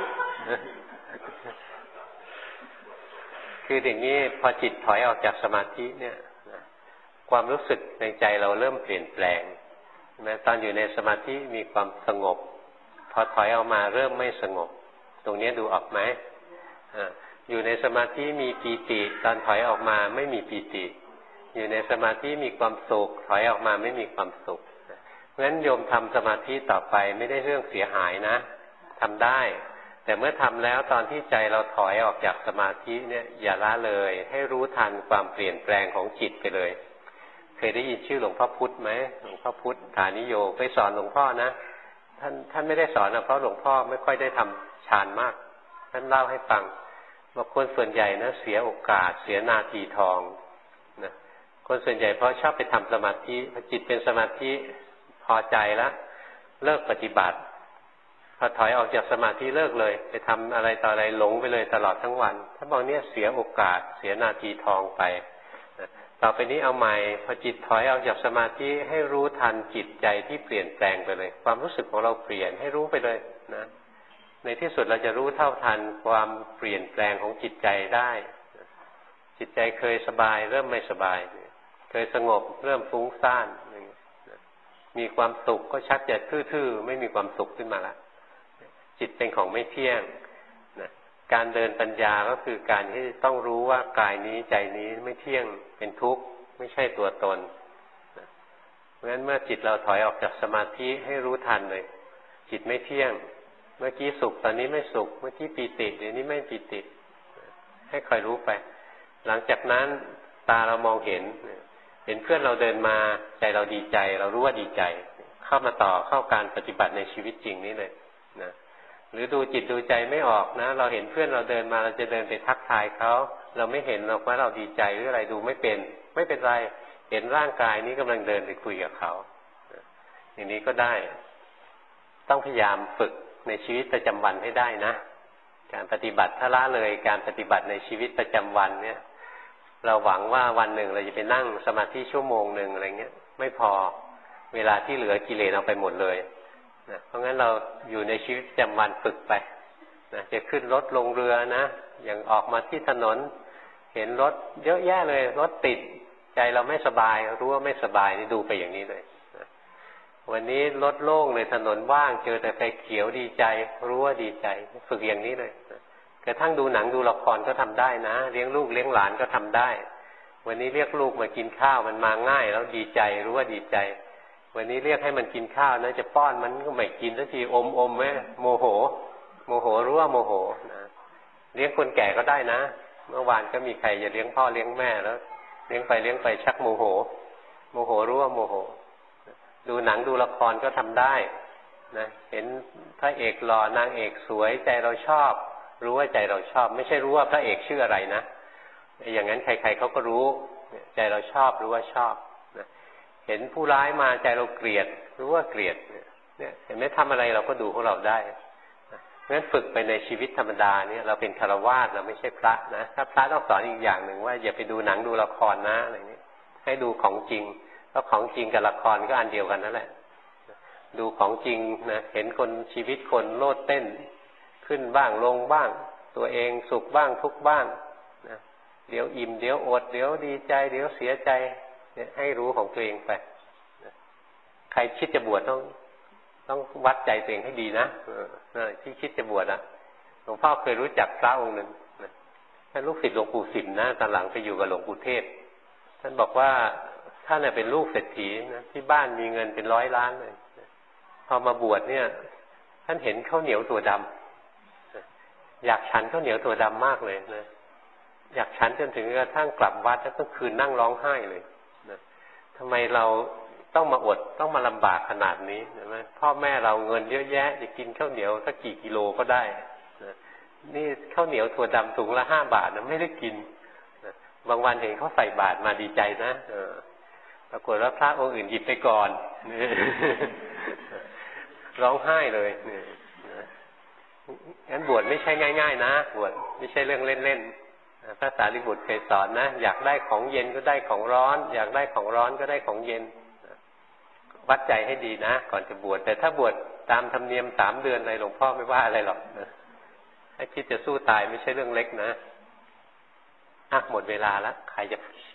[SPEAKER 1] คืออย่างนี้พอจิตถอยออกจากสมาธิเนี่ยความรู้สึกในใจเราเริ่มเปลี่ยนแปลงนะตอนอยู่ในสมาธิมีความสงบพอถอยออกมาเริ่มไม่สงบตรงนี้ดูออกไหมอยู่ในสมาธิมีปีติตอนถอยออกมาไม่มีปีติอยู่ในสมาธิมีความสุขถอยออกมาไม่มีความสุขเพราะฉะนั้นโยมทำสมาธิต่อไปไม่ได้เรื่องเสียหายนะทำได้แต่เมื่อทำแล้วตอนที่ใจเราถอยออกจากสมาธิเนี่ยอย่าละเลยให้รู้ทันความเปลี่ยนแปลงของจิตไปเลยเคยได้ยินชื่อหลวงพ่อพุธไหมหลวงพ่อพุธฐานิโยไปสอนหลวงพ่อนะท่านไม่ได้สอนนะเพราะหลวงพ่อไม่ค่อยได้ทำฌานมากท่านเล่าให้ฟังบอกคนส่วนใหญ่นะเสียโอกาสเสียนาทีทองนะคนส่วนใหญ่เพราะชอบไปทำสมาธิพอจิตเป็นสมาธิพอใจแล้วเลิกปฏิบัติพอถอยออกจากสมาธิเลิกเลยไปทำอะไรต่ออะไรหลงไปเลยตลอดทั้งวันถ้าบอกเนี่ยเสียโอกาสเสียนาทีทองไปต่อไปนี้เอาใหม่พอจิตถอยออกจากสมาธิให้รู้ทันจิตใจที่เปลี่ยนแปลงไปเลยความรู้สึกของเราเปลี่ยนให้รู้ไปเลยนะในที่สุดเราจะรู้เท่าทันความเปลี่ยนแปลงของจิตใจได้จิตใจเคยสบายเริ่มไม่สบายเคยสงบเริ่มฟุ้งซ่านมีความสุขก็ชักจะทื่อๆไม่มีความสุขขึ้นมาละจิตเป็นของไม่เที่ยงนะการเดินปัญญาก็คือการที่ต้องรู้ว่ากายนี้ใจนี้ไม่เที่ยงเป็นทุกข์ไม่ใช่ตัวตนนะเพราะฉะนั้นเมื่อจิตเราถอยออกจากสมาธิให้รู้ทันเลยจิตไม่เที่ยงเมื่อกี้สุขตอนนี้ไม่สุขเมื่อกี้ปีติเดี๋ยวนี้ไม่ปีติให้คอยรู้ไปหลังจากนั้นตาเรามองเห็นเพื่อนเราเดินมาใจเราดีใจเรารู้ว่าดีใจเข้ามาต่อเข้าการปฏิบัติในชีวิตจริงนี้เลยนะหรือดูจิตดูใจไม่ออกนะเราเห็นเพื่อนเราเดินมาเราจะเดินไปทักทายเขาเราไม่เห็นหรอกว่าเราดีใจหรืออะไรดูไม่เป็นไรเห็นร่างกายนี้กำลังเดินไปคุยกับเขาอย่างนี้ก็ได้ต้องพยายามฝึกในชีวิตประจำวันให้ได้นะการปฏิบัติถ้าละเลยการปฏิบัติในชีวิตประจำวันเนี่ยเราหวังว่าวันหนึ่งเราจะไปนั่งสมาธิชั่วโมงหนึ่งอะไรเงี้ยไม่พอเวลาที่เหลือกิเลสเอาไปหมดเลยนะเพราะงั้นเราอยู่ในชีวิตประจำวันฝึกไปนะจะขึ้นรถลงเรือนะอย่างออกมาที่ถนนเห็นรถเยอะแยะเลยรถติดใจเราไม่สบายรู้ว่าไม่สบายนี่ดูไปอย่างนี้เลยนะวันนี้รถโล่งเลยถนนว่างเจอแต่ไฟเขียวดีใจรู้ว่าดีใจฝึกอย่างนี้เลยนะกระทั่งดูหนังดูละครก็ทำได้นะเลี้ยงลูกเลี้ยงหลานก็ทำได้วันนี้เรียกลูกมากินข้าวมันมาง่ายแล้วดีใจรู้ว่าดีใจวันนี้เรียกให้มันกินข้าวนะจะป้อนมันก็ไม่กินสักทีอมไว้โมโหรู้ว่าโมโหนะเลี้ยงคนแก่ก็ได้นะเมื่อวานก็มีใครจะเลี้ยงพ่อเลี้ยงแม่แล้วเลี้ยงไปชักโมโหรู้ว่าโมโหดูหนังดูละครก็ทำได้นะเห็นพระเอกหล่อนางเอกสวยใจเราชอบรู้ว่าใจเราชอบไม่ใช่รู้ว่าพระเอกชื่ออะไรนะอย่างนั้นใครๆเขาก็รู้ใจเราชอบรู้ว่าชอบนะเห็นผู้ร้ายมาใจเราเกลียดรู้ว่าเกลียดเนี่ยเห็นไหมทำอะไรเราก็ดูของเราได้เพราะฉะนั้นฝึกไปในชีวิตธรรมดาเนี่ยเราเป็นฆราวาสเราไม่ใช่พระนะถ้าพระต้องสอนอีกอย่างหนึ่งว่าอย่าไปดูหนังดูละครนะอะไรนี้ให้ดูของจริงเพราะของจริงกับละครก็อันเดียวกันนั่นแหละดูของจริงนะเห็นคนชีวิตคนโลดเต้นขึ้นบ้างลงบ้างตัวเองสุขบ้างทุกข์บ้างนะเดี๋ยวอิ่มเดี๋ยวอดเดี๋ยวดีใจเดี๋ยวเสียใจเนี่ยให้รู้ของตัวเองไปนะใครคิดจะบวชต้องวัดใจตัวเองให้ดีนะที่คิดจะบวชนะหลวงพ่อเคยรู้จักพระองค์หนึ่งท่านลูกศิษย์หลวงปู่สิมนะตอนหลังไปอยู่กับหลวงปู่เทศท่านบอกว่าท่านเป็นลูกเศรษฐีนะที่บ้านมีเงินเป็น100 ล้านเลยพอมาบวชเนี่ยท่านเห็นข้าวเหนียวถั่วดำอยากฉันข้าวเหนียวถั่วดำมากเลยนะอยากฉันจนถึงกระทั่งกลับวัดแล้วก็คืนนั่งร้องไห้เลยนะทำไมเราต้องมาอดต้องมาลำบากขนาดนี้ใช่ไหมพ่อแม่เราเงินเยอะแยะจะกินข้าวเหนียวสักกี่กิโลก็ได้นะนี่ข้าวเหนียวถั่วดำถุงละ5 บาทนะไม่ได้กินนะบางวันเห็นเขาใส่บาตรมาดีใจนะปรากฏว่าพระองค์อื่นหยิบไปก่อนร้องไห้เลยงั้นบวชไม่ใช่ง่ายๆนะบวชไม่ใช่เรื่องเล่นๆพระสารีบุตรเคยสอนนะอยากได้ของเย็นก็ได้ของร้อนอยากได้ของร้อนก็ได้ของเย็นวัดใจให้ดีนะก่อนจะบวชแต่ถ้าบวชตามธรรมเนียม3 เดือนอะไรหลวงพ่อไม่ว่าอะไรหรอกนะถ้าคิดจะสู้ตายไม่ใช่เรื่องเล็กนะหมดเวลาแล้วใครจะ